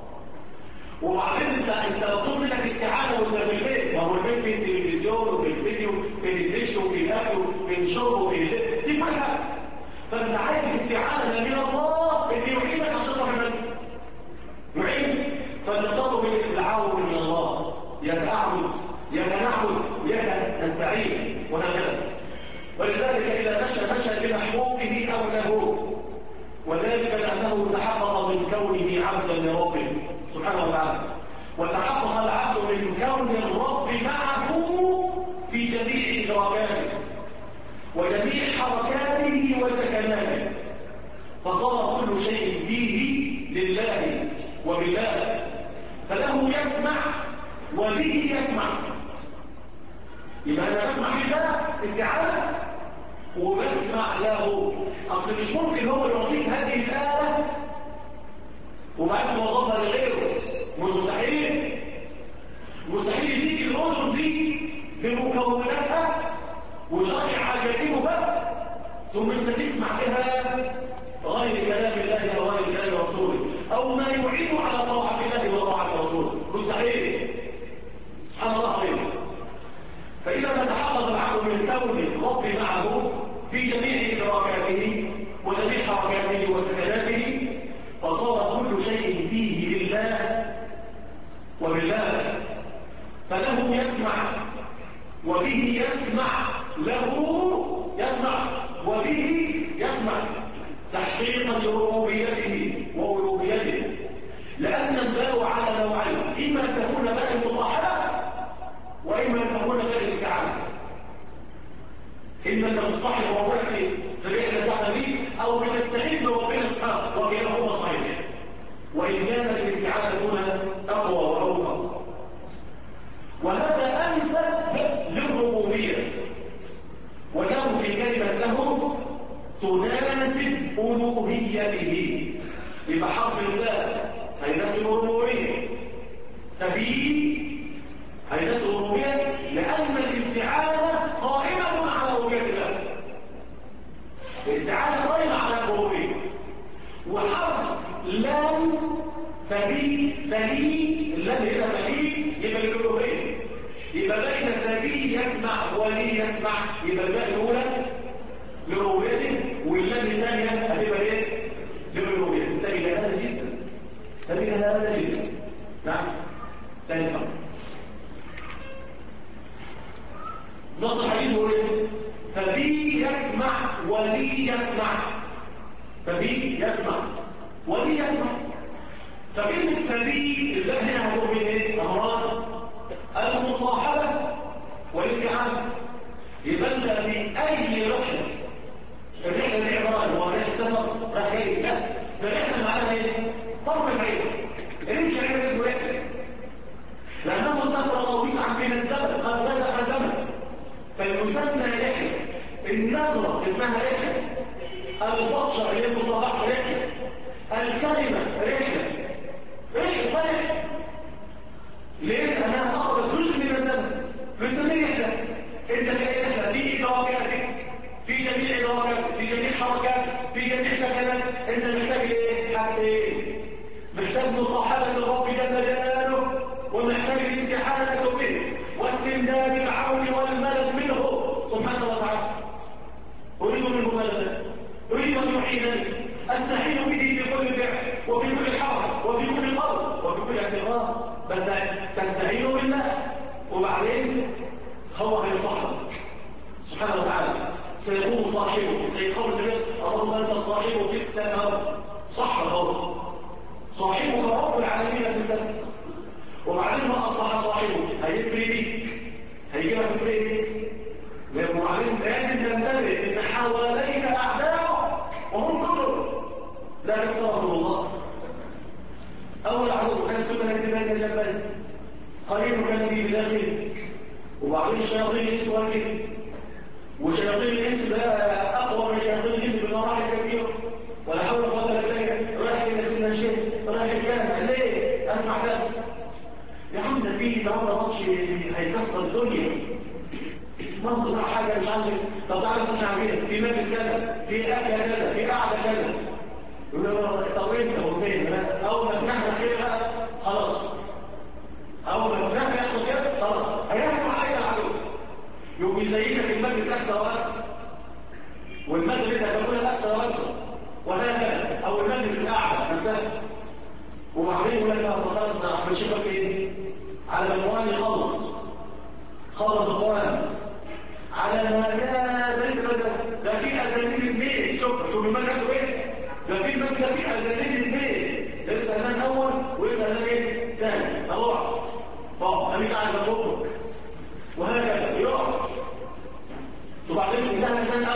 وبعدين انت مطلوب منك استعانه وانت في البيت. ما هو البيت في التلفزيون وفي الفيديو في الدش وفي الاكل وفي الشرب وفي دي كل حاجه. فانت عايز استعانه من الله اللي يعينك عشان تروح المسجد. يعينك. فانت تطلب العون من الله. ياك اعبد ياك نعبد ياك نستعين وهكذا. ولذلك اذا مشى بمحبوبه او له، وذلك لأنه تحقق من كونه عبدا لربه سبحانه وتعالى، وتحقق العبد من كون الرب معه في جميع إدراكاته، وجميع حركاته وسكناته، فصار كل شيء فيه لله وبالله، فله يسمع وبه يسمع. يبقى أنا بسمع بالله استعانة وبسمع له. أصل مش ممكن هو يعطيك هذه الآلة وبعد توظفها لغيره، مستحيل. مستحيل يديك الأذن دي بمكوناتها وشرح حاجاتها ثم انت تسمع بها غير كلام الله او غير كلام رسوله او ما يعين على طاعه الله وطاعه رسوله. مستحيل. سبحان الله خير. فاذا ما تحقق العقل من كون الرب معه في جميع ادراكاته وجميع حركاته وسكناته، فصار كل شيء فيه لله وبالله، فله يسمع وبه يسمع، له يسمع وبه يسمع، تحقيقا لربوبيته وألوهيته. لأن الباء على نوعين، إما أن تكون باء المصاحبة وإما أن تكون باء الاستعانة. إما أن تصاحب ربنا في الرحلة بتاعتنا دي أو بتستعين بربنا سبحانه، وكلاهما صحيح، وإن كانت الاستعانة هنا أقوى وأوفى. وهذا أنسب للربوبية، وله في كلمة له تناسب ألوهيته. يبقى حرف الباء هيناسب الربوبية، فبه هيناسب الربوبية، لأن الاستعانة قائمة على ربوبية الله. الاستعانة قائمة على الربوبية. وحرف لام فبي اللام هنا فبي يبقى الألوهية. يبقى بين فبي يسمع ولي يسمع، يبقى الباء الأولى لربوبيته واللام الثانية هتبقى ايه؟ لربوبيته. انتبه لهذا جدا، انتبه لهذا جدا. نعم. ثاني خطوة نص الحديث هو ايه؟ فبي يسمع ولي يسمع، فبي يسمع ولي يسمع. فكلمة فبي اللام هنا هتقول ايه؟ أمراض المصاحبة والاستعانة. يبقى انت في أي رحلة، الرحلة دي عبارة هو رحلة سفر راح جاي، لا، الرحلة معناها ايه؟ طرف العين. امشي عين اسمه رحلة، لأنه سفر طويسا بين الزمن قد نزح زمن، فيسمى رحلة. النظرة اسمها رحلة، البطشة اللي المصابحة رحلة، الكلمة رحلة. رحلة صحيح ليه؟ لأنها أخذت جزء من الزمن، بنسميه رحلة. انت في رحلة في إدراكاتك، في جميع إدراكاتك، في جميع حركاتك، في جميع سكنات. انت محتاج ايه؟ حاجتين. محتاج مصاحبة الرب جل جلاله، ومحتاج الاستعانة به واستمداد العون والمدد منه سبحانه وتعالى. أريد منه مددا، أريد أن يعينني، أستعين به في كل فعل وفي كل حركة وفي كل قول وفي كل اعتراض. بس تستعين بالله وبعدين هو هيصاحبك سبحانه وتعالى. سيكون صاحبه زي قول النبي اللهم أنت صاحبه في السماء، صح الأرض، صاحبك رب العالمين في السماء. وبعدين ما أصبح صاحبه هيسري بيك، هيجيبك في البيت، وبعدين لازم تنتبه ان حواليك اعداء وهم كلهم لا يستغفر الله. اول عدو كان سكن بين جنبين، قريب كان به بداخله، وبعدين الشياطين الانس والجن، وشياطين الانس بقى اقوى من شياطين الجن بمراحل كثيره، ولا حول ولا قوه الا بالله. رايح الى سيدنا الشيخ، رايح الجامع، ليه؟ اسمع بس يا عم، ده في النهارده ماتش هيكسر الدنيا، مصر حاجه مش عندك. طب تعالى احنا عايزين في مجلس كذا، في اكله كذا، في قعده كذا. يقول له طب انت وفين؟ اول ما تنحى خير بقى خلاص، اول ما تنحى يحصل كده خلاص هيحكم عليك العدو، يقوم يزيدك المجلس اكثر واكثر، والمجلس اللي هتاكلها اكثر واكثر، وهكذا. او المجلس القعده نفسها. وبعدين يقول لك خلاص ده احمد الشيخ بس ايه؟ على ما القران خلص القران على ما كان ليس ده في اذانين اثنين. شوف المال نفسه ايه؟ ده في المسجد ده في اذانين اثنين، لسه اذان اول ولسه اذان ايه؟ ثاني. اروح خليك قاعد جنبك وهكذا يقعد. وبعدين انتهى الاذان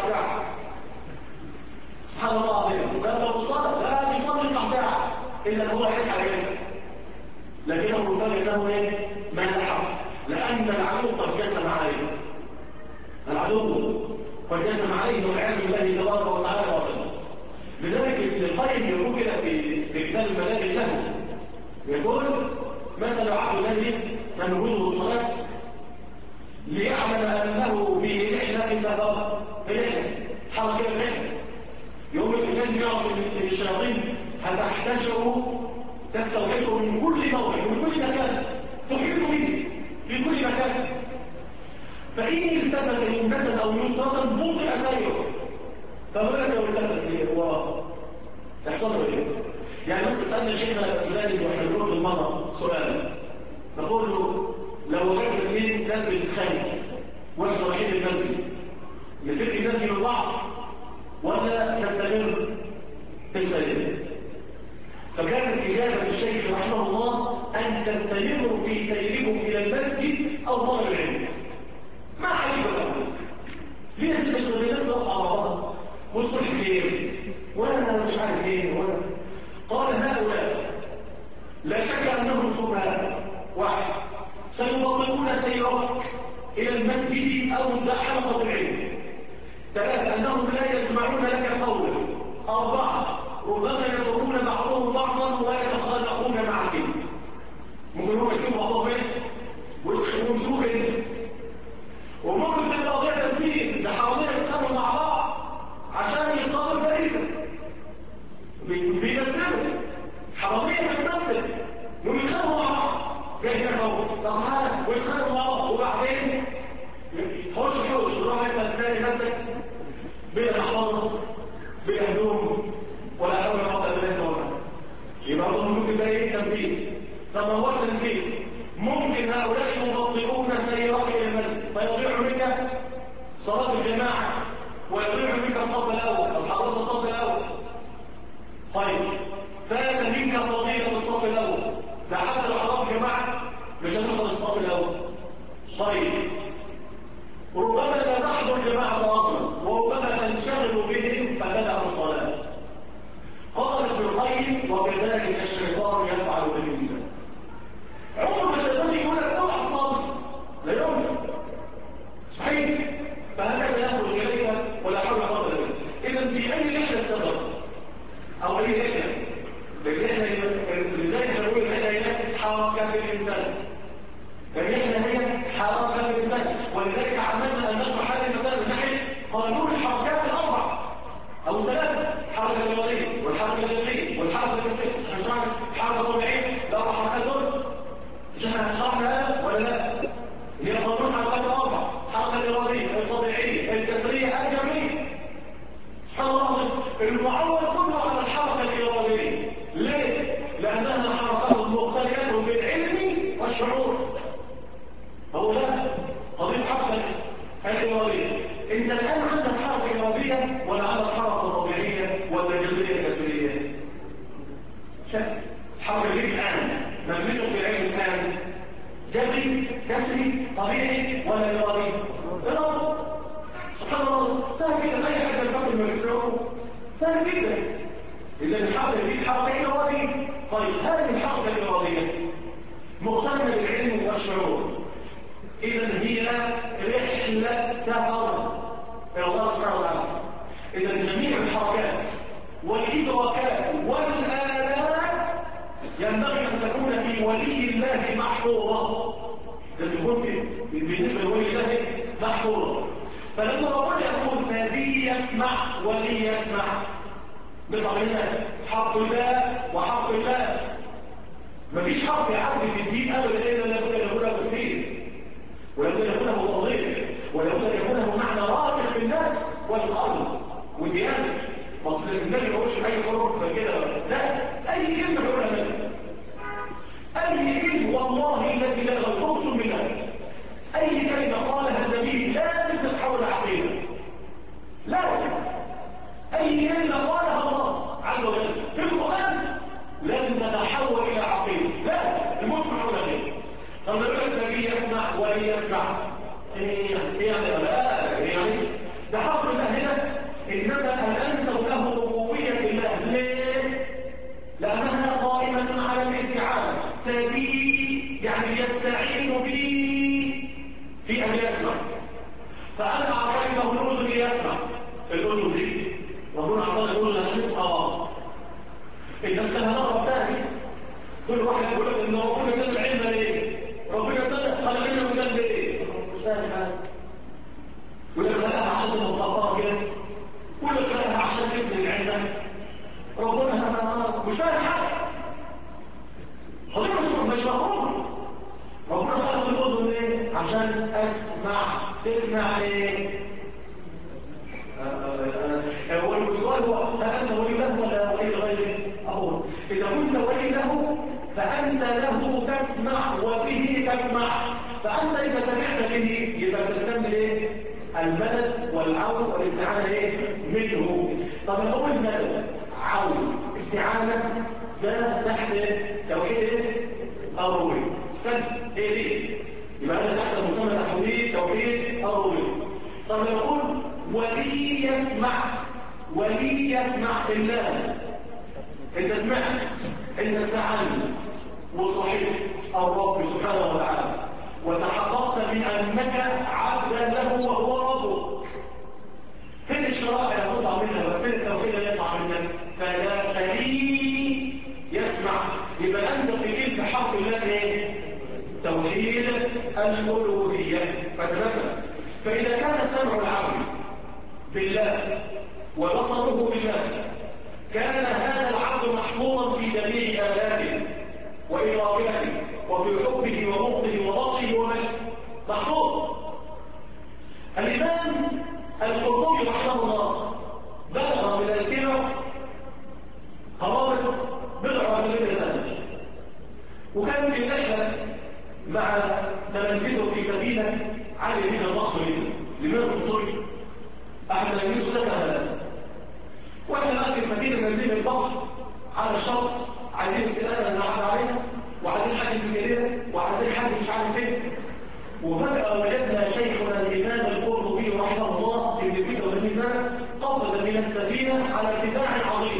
ساعة. سبحان الله العظيم. لا تصلي، لا يصلي ربع ساعة إلا هو يلحق عليه. لكنه يفهم أنه إيه؟ ما لحق، لأن العدو قد جسم عليه. العدو قد جسم عليه والعياذ بالله تبارك وتعالى باطلا. لذلك ابن القيم يقول كده في كتاب المناهج له، يقول مثل عبد الذي تنهزه الصلاة ليعلم أنه في رحلة سفر، رحلة حركة رحلة، يوم الناس يعرف ان الشياطين هتحتشره تستوحشه من كل موضع من كل مكان تحيط به في كل مكان، فإن التفت يمنة أو يسرة بطئ سيره. فما لك لو التفت هو يحصل له ايه؟ يعني مثلا سألنا شيخنا فلان واحنا بنقول بالمرة سؤال، نقول له لو وجدت اثنين ناس بتتخانق واحد رايحين المسجد، نفرق الناس من بعض ولا نستمر في السير؟ فكانت إجابة الشيخ رحمه الله أن تستمروا في سيركم إلى المسجد أو طلب العلم. ما عليك الأول ليه تشتغل الناس بقى على بعض وصول خير وأنا مش عارف إيه قال هؤلاء لا شك أنهم سفهاء. واحد سيبطئون سيرك إلى المسجد أو حلقة العلم. ثلاثة أنهم لا يسمعون لك قولا. أربعة ربما يضربون بعضهم بعضا ويتخانقون معك. ممكن هم يسيبوا بعضهم ايه؟ ويمسكوك انت. وممكن تبقى قضية تنفيذ لحوالين يتخانقوا مع بعض عشان يصطادوا الفريسة. بيمثلوا حوالين بتمثل ويتخانقوا مع بعض. جاي هنا اهو طب تعالى ويتخانقوا مع بعض وبعدين حوش تروح انت تلاقي نفسك بلا محفظة بلا هدوم ولا حول ولا قوة الا بالله. يبقى برضه ممكن ده ايه؟ تمثيل. طب ما هوش تمثيل، ممكن هؤلاء يبطئون سيرك الى المسجد فيضيع منك صلاة الجماعة ويضيع منك الصف الاول او حضرت الصف الاول. طيب فات منك فضيلة الصف الاول، ده حتى لو حضرت الجماعة مش هتوصل الصف الاول. طيب ربما لا تحضر الجماعة اصلا وربما تنشغل بهم فتدع الصلاة. قال ابن القيم وكذلك الشيطان يفعل بالإنسان. عمر ما الشيطان يقول لك اوعى تصلي، لا يمكن. صحيح؟ فهكذا يخرج اليك ولا حول ولا قوه الا بالله. اذا في اي رحله سفر او اي رحله لذلك نقول الرحله هي حركه الانسان. الرحله هي حركه الانسان، ولذلك عمدنا ان نشرح هذه المسائل من ناحيه قانون الحركات الاربع او ثلاثه: الحركه الرياضيه والحركه الجبريه والحركه النفسيه. هنشرح الحركه الطبيعيه الاربع حركات دول مش احنا هنشرحها ولا لا؟ هي قانون الحركات الاربع: الحركه الرياضيه الطبيعيه الكسريه الجبريه. سبحان الله المعول كله على الحركه الرياضيه. ليه؟ لانها حركات مختلفه بالعلم والشعور. هو ده قضيه الحركه الرياضيه. انت الان عندك حركه رياضيه ولا عندك حركه طبيعيه ولا جبريه كسريه؟ الحركه دي الان ندرسه في العلم الان جبري كسري طبيعي ولا رياضي؟ رياضي. سبحان الله سهل جدا. اي حد يفكر الماجستير سهل جدا. اذا الحركه دي حركه رياضيه. طيب هذه الحركه الرياضيه مختلفه بالعلم والشعور. اذا هي رحله سفر الى الله سبحانه وتعالى. اذا جميع الحركات والادراكات والالات ينبغي ان تكون في ولي الله محفوظه. لازم يكون بالنسبه لولي الله محفوظه. فلما ربنا يقول فبي يسمع ولي يسمع، بيطلع لنا حق الله وحق الله. مفيش حق يعدي في الدين ابدا الا لابد ان يكون له تفسير، ولابد ان يكون له تضييع، ولابد ان يكون له معنى راسخ في النفس والقلب والديانه. اصل النبي ما يقولش اي حروف كده، لا، اي كلمه يقولها النبي، اي كلمه والله التي لا اقسم بالله اي كلمه قالها النبي لازم تتحول عقيده. لازم اي كلمه قالها الله عز وجل في القران لازم تتحول الى عقيده. لازم المسلم حول كده. طب يقول لك النبي يسمع ولي يسمع، ايه يعني؟ لا يعني بحق الله هنا إنما الأنسب له ربوبية الله. ليه؟ لأنها قائمة على الاستعانة، فبي يعني يستعين بي في أن يسمع. فأنا أعطيته الأذن ليسمع، الأذن دي ربنا أعطاني الأذن عشان يسمع. الناس كان هنقرب تاني، كل واحد يقول لك إن ربنا ادانا العلم ليه؟ ربنا ادانا خلق لنا الودان ليه؟ مش فاهم حاجة. ولا خلقها عشان تبقى مطهرة كده، ولا خلقها عشان تسند العلم. ربنا مش فاهم حاجة. خلينا مش مفهوم. ربنا خلق الأذن ليه؟ عشان أسمع. تسمع إيه؟ هو السؤال هو هل أنت ولي له ولا ولي غيره؟ أقول إذا كنت ولي له فأنت له تسمع وبه تسمع. فأنت إذا سمعت به يبقى تستمد إيه؟ المدد والعون والاستعانة إيه؟ منه. طب نقول مدد عون استعانة ده تحت توحيد إيه؟ الربوبية. استنى إيه دي؟ يبقى أنا تحت مسمى تحويل توحيد الربوبية. طب نقول ولي يسمع. ولي يسمع الله. انت سمعت، انت سعيت وصحيت الرب سبحانه وتعالى وتحققت بانك عبدا له وهو ربك. فين الشرائع اللي هتطلع منك وفين التوحيد اللي يطلع منك؟ فلا فلي يسمع. يبقى انت في حق الله ايه؟ توحيد الالوهيه. فاذا كان سمع العبد بالله وبصره بالله كان هذا العبد محفوظا في جميع آلاته وإرادته وفي حبه وبغضه وبطشه ومجده محفوظ. الإمام القرطبي رحمه الله بلغ من الكبر قرابة بضع وثلاثين سنة، وكان في رحلة مع تلاميذه في سبيله علي بن الضخم لماذا القرطبي أحد تلاميذه ذكر هذا. واحنا بقى في سبيل نازلين البحر على الشط عايزين السلامه اللي قاعد عليها وعايزين حاجه سكريه وعايزين حاجه مش عارف ايه. وفجاه وجدنا شيخنا الامام القرطبي رحمه الله في 86 سنه قفز من السفينه على ارتفاع عظيم.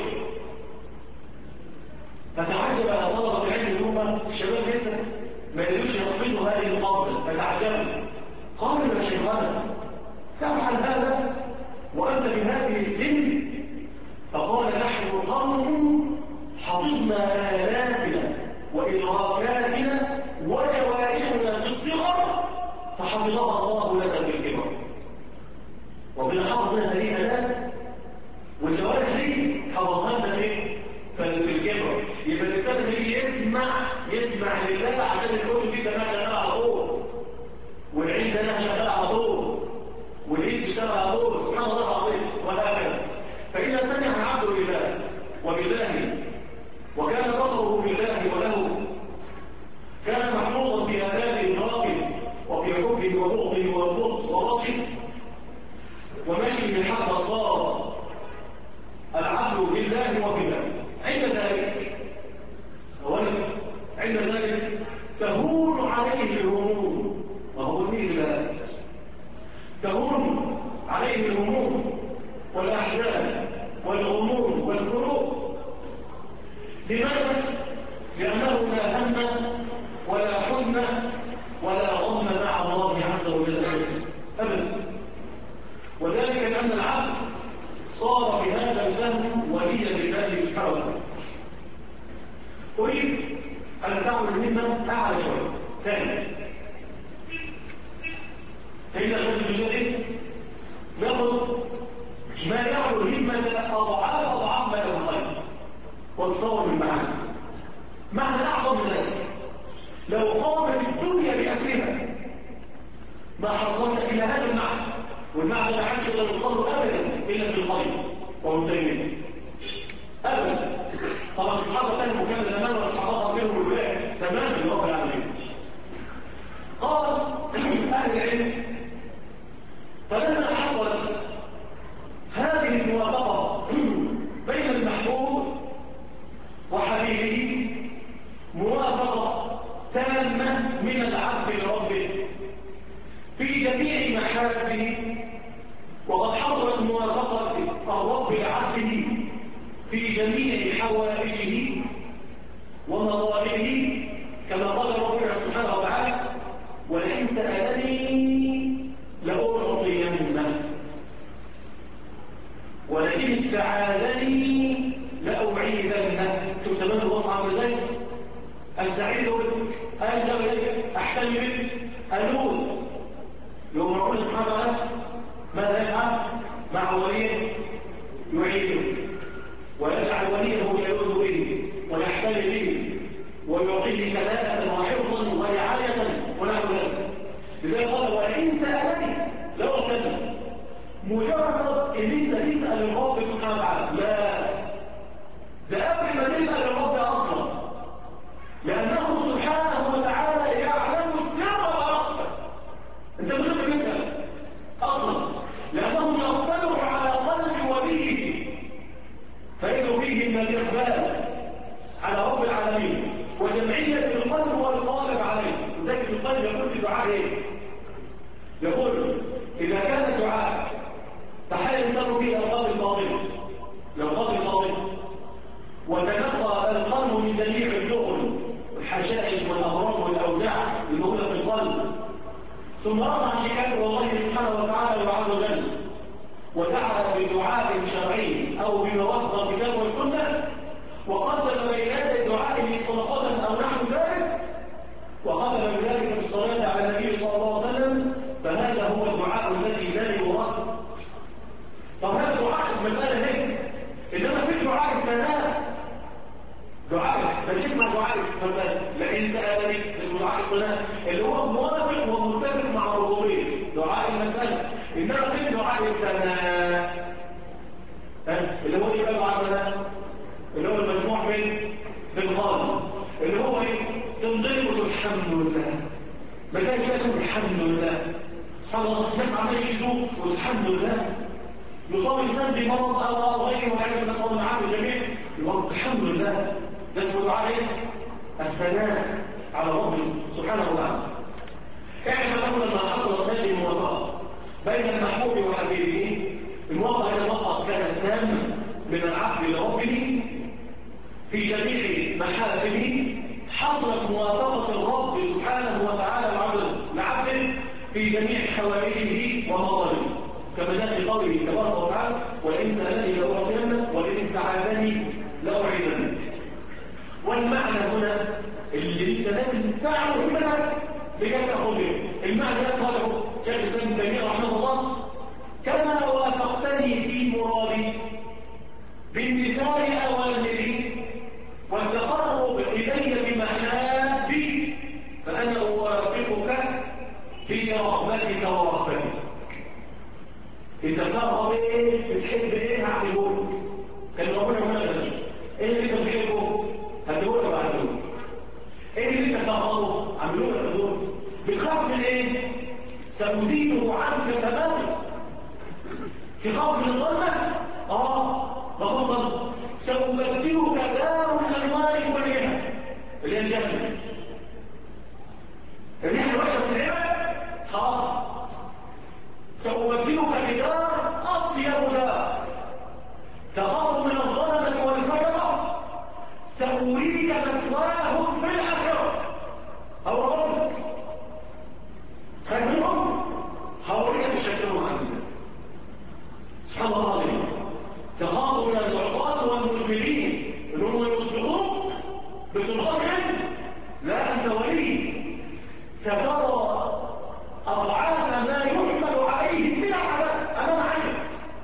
فتعجب طلبه العلم هم الشباب لسه ما يقدروش يقفزوا هذه القفزه، فتعجبوا قالوا يا شيخنا تفعل هذا وانت بهذه السن؟ فقال نحن قوم حفظنا آلاتنا وإدراكاتنا وجوارحنا في الصغر فحفظها الله لنا في الكبر. ربنا حفظ لنا هذه الآلات والجوارح دي حفظها لنا في الكبر. يبقى الإنسان اللي يسمع لله عشان الكتب دي تبقى شغاله على طول، والعين ده شغال على طول، والإيد تشتغل على طول. سبحان الله العظيم. وهكذا. فإذا سمع العبد لله وبالله وكان بصره بالله وله كان محفوظا في آلاته الراقب وفي حبه وبغضه وبطشه ومشي بالحق صار العبد بالله وبالله. عند ذلك أولا عند ذلك تهون عليه الهموم. وهو دين الله. تهون عليه الهموم والأحزان والغموم والكروب. لماذا؟ لأنه لا هم ولا حزن ولا غم مع الله عز وجل أبدا. وذلك لأن العبد صار بهذا الفهم وليا لله سبحانه وتعالى. أريد أن تعمل مهمة أعلى شوية ثاني. فإن الغد الجديد ناخذ ما يعمل همة أضعاف ما يتخيل وتصور من معاني. معنى أعظم من ذلك لو قامت الدنيا بأسرها ما حصلت إلى هذا المعنى، والمعنى لا حدش يقدر يوصل أبدا إلا في القلب ومتيمين أبدا. طبعا الصحابة كانوا كان زمان والصحابة منهم الولاء تماما لرب العالمين. قال أهل العلم فلما حصلت هذه الموافقة بين المحبوب وحبيبه موافقة تامة من العبد لربه في جميع محاسنه، وقد حصل حوائجه ومطالبه كما قال ربنا سبحانه وتعالى ولئن سألني لأعطينه ولئن استعاذني لأعيذنه. شوف تمام الوصف عامل ازاي؟ استعيذ بك، ألجأ إليك، أحتمي بك، ألوذ. يوم ربنا سبحانه وتعالى ماذا يفعل مع وليه؟ يعيده ويجعل وليه يلوذ به ويحتمي به ويعطيه كفاءة وحفظا ورعاية ونحو ذلك. لذلك قال ولئن سألني لأعطينه. مجرد ان انت تسأل الرب سبحانه وتعالى لا، ده قبل ما تسأل الرب اصلا، لانه سبحانه وتعالى يعلم السر واخفى. انت مش بتسأل اصلا لانه يطلع على قلب وليه فإنه فيه من الاقبال على رب العالمين وجمعية القلب والقالب عليه. لذلك القلب يقول في دعاء ايه؟ يقول اذا كان الدعاء تحيل الإنسان فيه الأوقات الفاضلة وتنقى القلب من جميع الدخل والحشائش والأمراض والأوجاع الموجودة في القلب، ثم رفع شكاية والله سبحانه وتعالى وعز وجل ودعا بدعاء شرعي أو بما وفق الكتاب والسنة وقدم بين يدي دعائه صدقة أو نحو ذلك وقدم بذلك الصلاة على النبي صلى الله عليه وسلم، فهذا هو الدعاء الذي لا يراد. طب هذا دعاء المسألة هيك، إنما في دعاء الثناء دعاء بل اسمه دعاء المسألة لئن سألني اسمه دعاء الثناء اللي هو موافق ومتفق مع الربوبية دعاء المسألة. إنما في دعاء الثناء اللي هو إيه دعاء الثناء اللي هو المجموع في القلب اللي هو إيه تنظر الحمد لله ما كانش يقول الحمد لله سبحان الله. الناس عمال يجوا والحمد لله يصاب الإنسان بمرض أو غيره ويعرف نسأل الله العافية الجميع يقول الحمد لله. ده اسمه دعاء الثناء على ربه سبحانه وتعالى. اعلم أنه لما حصلت هذه الموافقة بين المحبوب وحبيبه، الموافقة هذه الموافقة كانت تامة من العبد لربه في جميع محافله. حصلت موافقة الرب سبحانه وتعالى العظيم لعبده في جميع حوائجه ومطالبه كما جاء في قوله تبارك وتعالى ولئن سألني لأعطينه ولئن استعاذني لأعيذنه. والمعنى هنا اللي انت لازم تعرف منها بجد تاخده المعنى ده قاله شيخ الاسلام ابن تيميه رحمه الله كما وافقتني في مرادي بامتثال اوامري والتقرب الي بمحابي فانا اوافقك في رغبتك ورغبتك. انت بترغب ايه؟ بتحب ايه؟ هعمله لك. كان ربنا يقول لك ايه اللي انت بتحبه؟ هديه لك وهعمله لك. ايه اللي انت بترغبه؟ اعمله لك هديه لك. بتخاف من ايه؟ سأزيله عنك تماما. في خوف من الظلمه؟ بفضل سأبدلك دار الانوار كلها اللي هي الجنه. الريح الوحشه بتتعبك؟ حاضر سأبدلك بدار أطيب دار تخاف من الظلمة والفجر سأريك مثواهم في الآخرة. هوريك خليهم هوريك تشكلهم عن ذلك. سبحان الله العظيم. تخاف من العصاة والمسلمين انهم يصبحوك بسلطانهم. لا انت ولي سترى أضعاف ما يحمل عليه من العذاب أمام عينك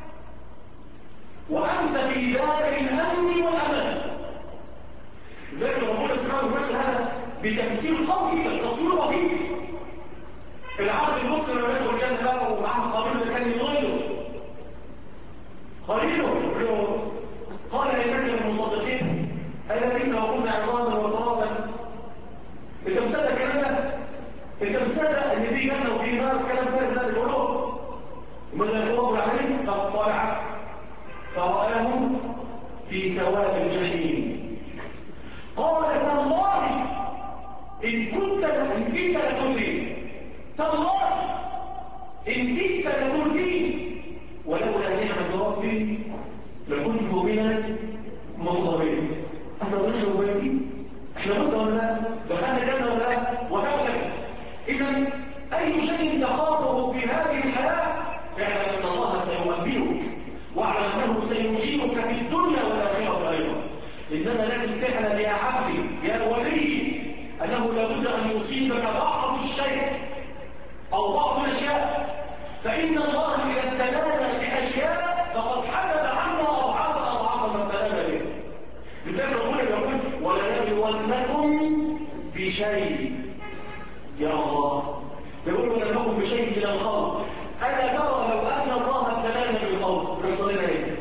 وأنت في دار الأمن والأمان. لذلك ربنا سبحانه وتعالى هذا بتمثيل قوي التصوير رهيب. العبد المسلم لما يدخل الجنة بقى ومعه قرينه اللي كان يضله قرينه قال إنك من المصدقين ألا بنا وقلنا عظاما وترابا. أنت مصدق الكلام ده؟ انت مصدق ان في جنه وفي نار الكلام ده اللي بيقولوه؟ وماذا يقول العلم قد طلع فرآهم في سواء الجحيم قال تالله ان كنت لتردين تالله ان كنت لتردين ولولا نعمه ربي لكنت من المنظرين. احنا مت ولا لا؟ دخلنا الجنة ولا لا؟ وهكذا. إذا أي شيء تخافه في هذه الحياة اعلم أن الله سيؤمنك، واعلم أنه سيجيبك في الدنيا والآخرة أيضا. إنما لازم تعلم يا عبدي يا ولي أنه لابد أن يصيبك بعض الشيء أو بعض الأشياء، فإن الله إذا ابتلانا بأشياء فقد حدث عنا أضعاف ما ابتلانا به. لذلك ربنا يقول ولنبلونكم بشيء، يا الله يقول ولنبلونكم بشيء من الخوف. ألا ترى لو أن الله ابتلانا بالخوف يحصل لنا إيه؟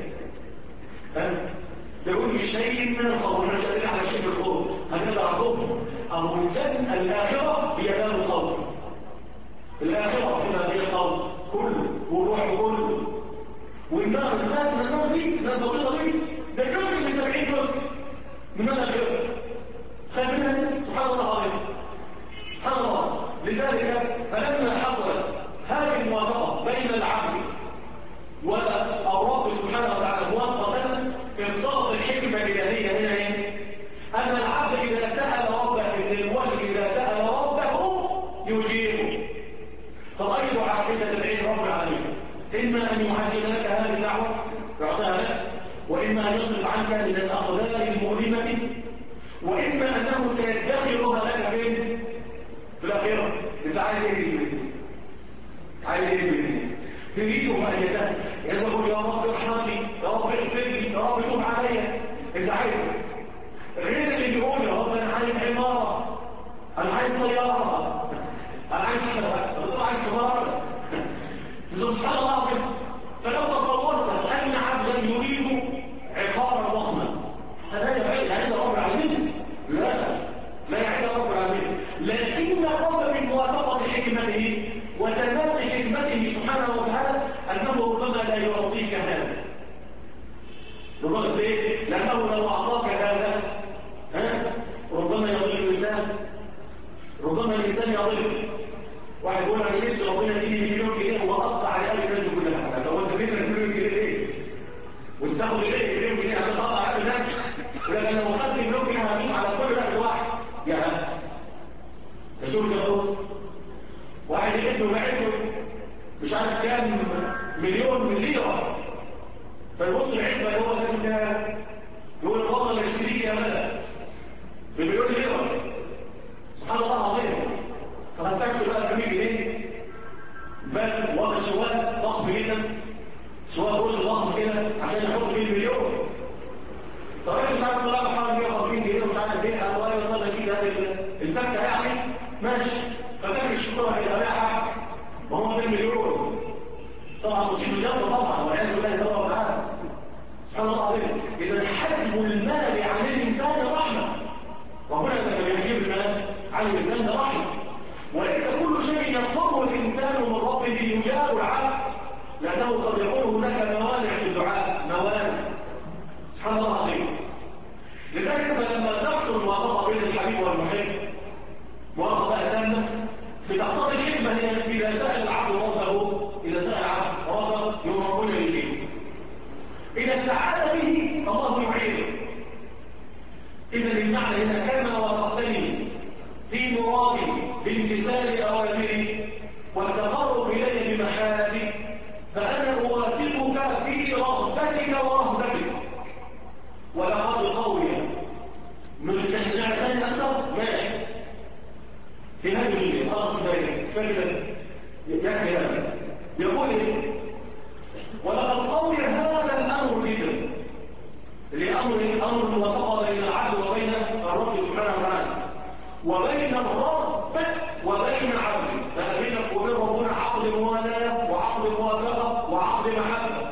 يقول بشيء من الخوف، احنا مش قادرين على شيء من الخوف، هنقدر خوف. أو الجنة الآخرة هي دار الخوف، الآخرة هنا هي الخوف كله والروح كله. والنار من النار دي من البسيطة دي ده جزء من 70 جزء من الآخرة. خير منها سبحان الله عليه سبحان الله. لذلك فلما حصلت هذه الموافقة بين العبد والرب سبحانه وتعالى موافقة اقتضت الحكمة الإلهية هنا ايه؟ أن العبد إذا سأل ربه، إن الولي إذا سأل ربه يجيبه. فأي دعاء كده تدعي رب العالمين؟ إما أن يعجل لك هذه الدعوة يعطيها لك، وإما أن يصرف عنك من الأقدار المؤلمة، وإما أنه سيدخرها لك فين؟ في الآخرة. أنت عايز إيه مني؟ عايز إيه مني؟ تريده أن يدعي يقول يا رب ارحمني، يا رب اغفر لي، يا رب توب عليا. أنت عايز غير اللي بيقول يا رب أنا عايز عمارة، أنا عايز طيارة، أنا عايز سفارة. سبحان الله العظيم. فلو تصورت أن عبدا يريد عقارا ضخما هذا يعيد رب العالمين؟ لا يعيد رب العالمين، لكن الرب من موافقة حكمته وتمام حكمته سبحانه وتعالى أنه ربما لا يعطيك هذا. ربما ليه؟ لأنه لو أعطاك هذا ربما يضل الإنسان، ربما الإنسان يضل. واحد يقول أنا نفسي ربنا يديني مليون جنيه وأقطع على قلب الناس كلها. طب أنت فكرة مليون جنيه إيه؟ وتاخد إيه مليون جنيه عشان تقطع على قلب الناس؟ ولكن لو خدت مليون جنيه هتدوس على كل رقبة واحد. يا شوف كده واحد ابنه بعته مش عارف كام مليون ليرة، فيبص العزبة اللي هو ده يقول والله اللي اشتريه يا بلد بمليون ليرة. سبحان الله العظيم. فهتكسب بقى 100 جنيه بل واخد شوال ضخم جدا، شوال رز ضخم كده عشان يحط فيه المليون. فالراجل مش عارف طلع حوالي 150 جنيه ومش عارف ايه، قال له ايوه طب يا سيدي هذه الفكه يعني ماشي. فكان الشكوره هيبقى لها حق وهو 2 مليون. طبعا مصيبه جنبه طبعا والعياذ بالله طبعا معاه. سبحان الله العظيم. اذا حجم المال عن الانسان رحمه، وهنا لما يحجب المال عن الانسان رحمه. وليس كل شيء يطلبه الإنسان من ربه يجاب العبد، لأنه قد يكون هناك موانع في الدعاء، موانع. سبحان الله العظيم. لذلك فلما تحصل موافقة بين الحبيب والمحب موافقة تامة بتقتضي الحكمة إذا سأل العبد ربه، إذا سأل العبد ربه يوم ربنا يجيب، إذا استعان به الله يعينه. إذا المعنى هنا كما وافقتني في مرادي بامتثال أوامري والتقرب إلي بمحابي فأنا أوافقك في رغبتك ورهبتك. ولقد قوي من النعم ثاني أكثر ماشي في هذه الدنيا خلاص كفاية فكذا يكفي هذا. يقول إيه؟ ولقد قوي هذا الأمر جدا، أمر الموافقة بين العبد وبين الرب سبحانه وتعالى وبين الرب وبين عبده. فبينك وبين ربنا عقد موالاه وعقد موافقه وعقد محبه.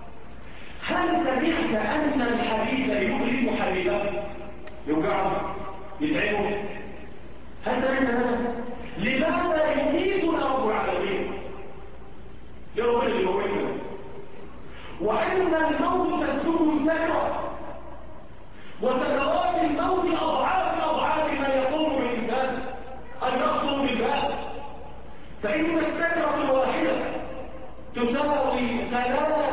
هل سمعت ان الحبيب يؤلم حبيبه؟ يوجعه يتعبه؟ هل سمعت هذا؟ لماذا يميتنا رب العالمين؟ لربنا اللي يموتنا، وان الموت تسلكه السكره، وسكرات الموت اضعاف ما يقوم بالانسان ان يخطر بالباب. فان السكره الواحده تساوي 3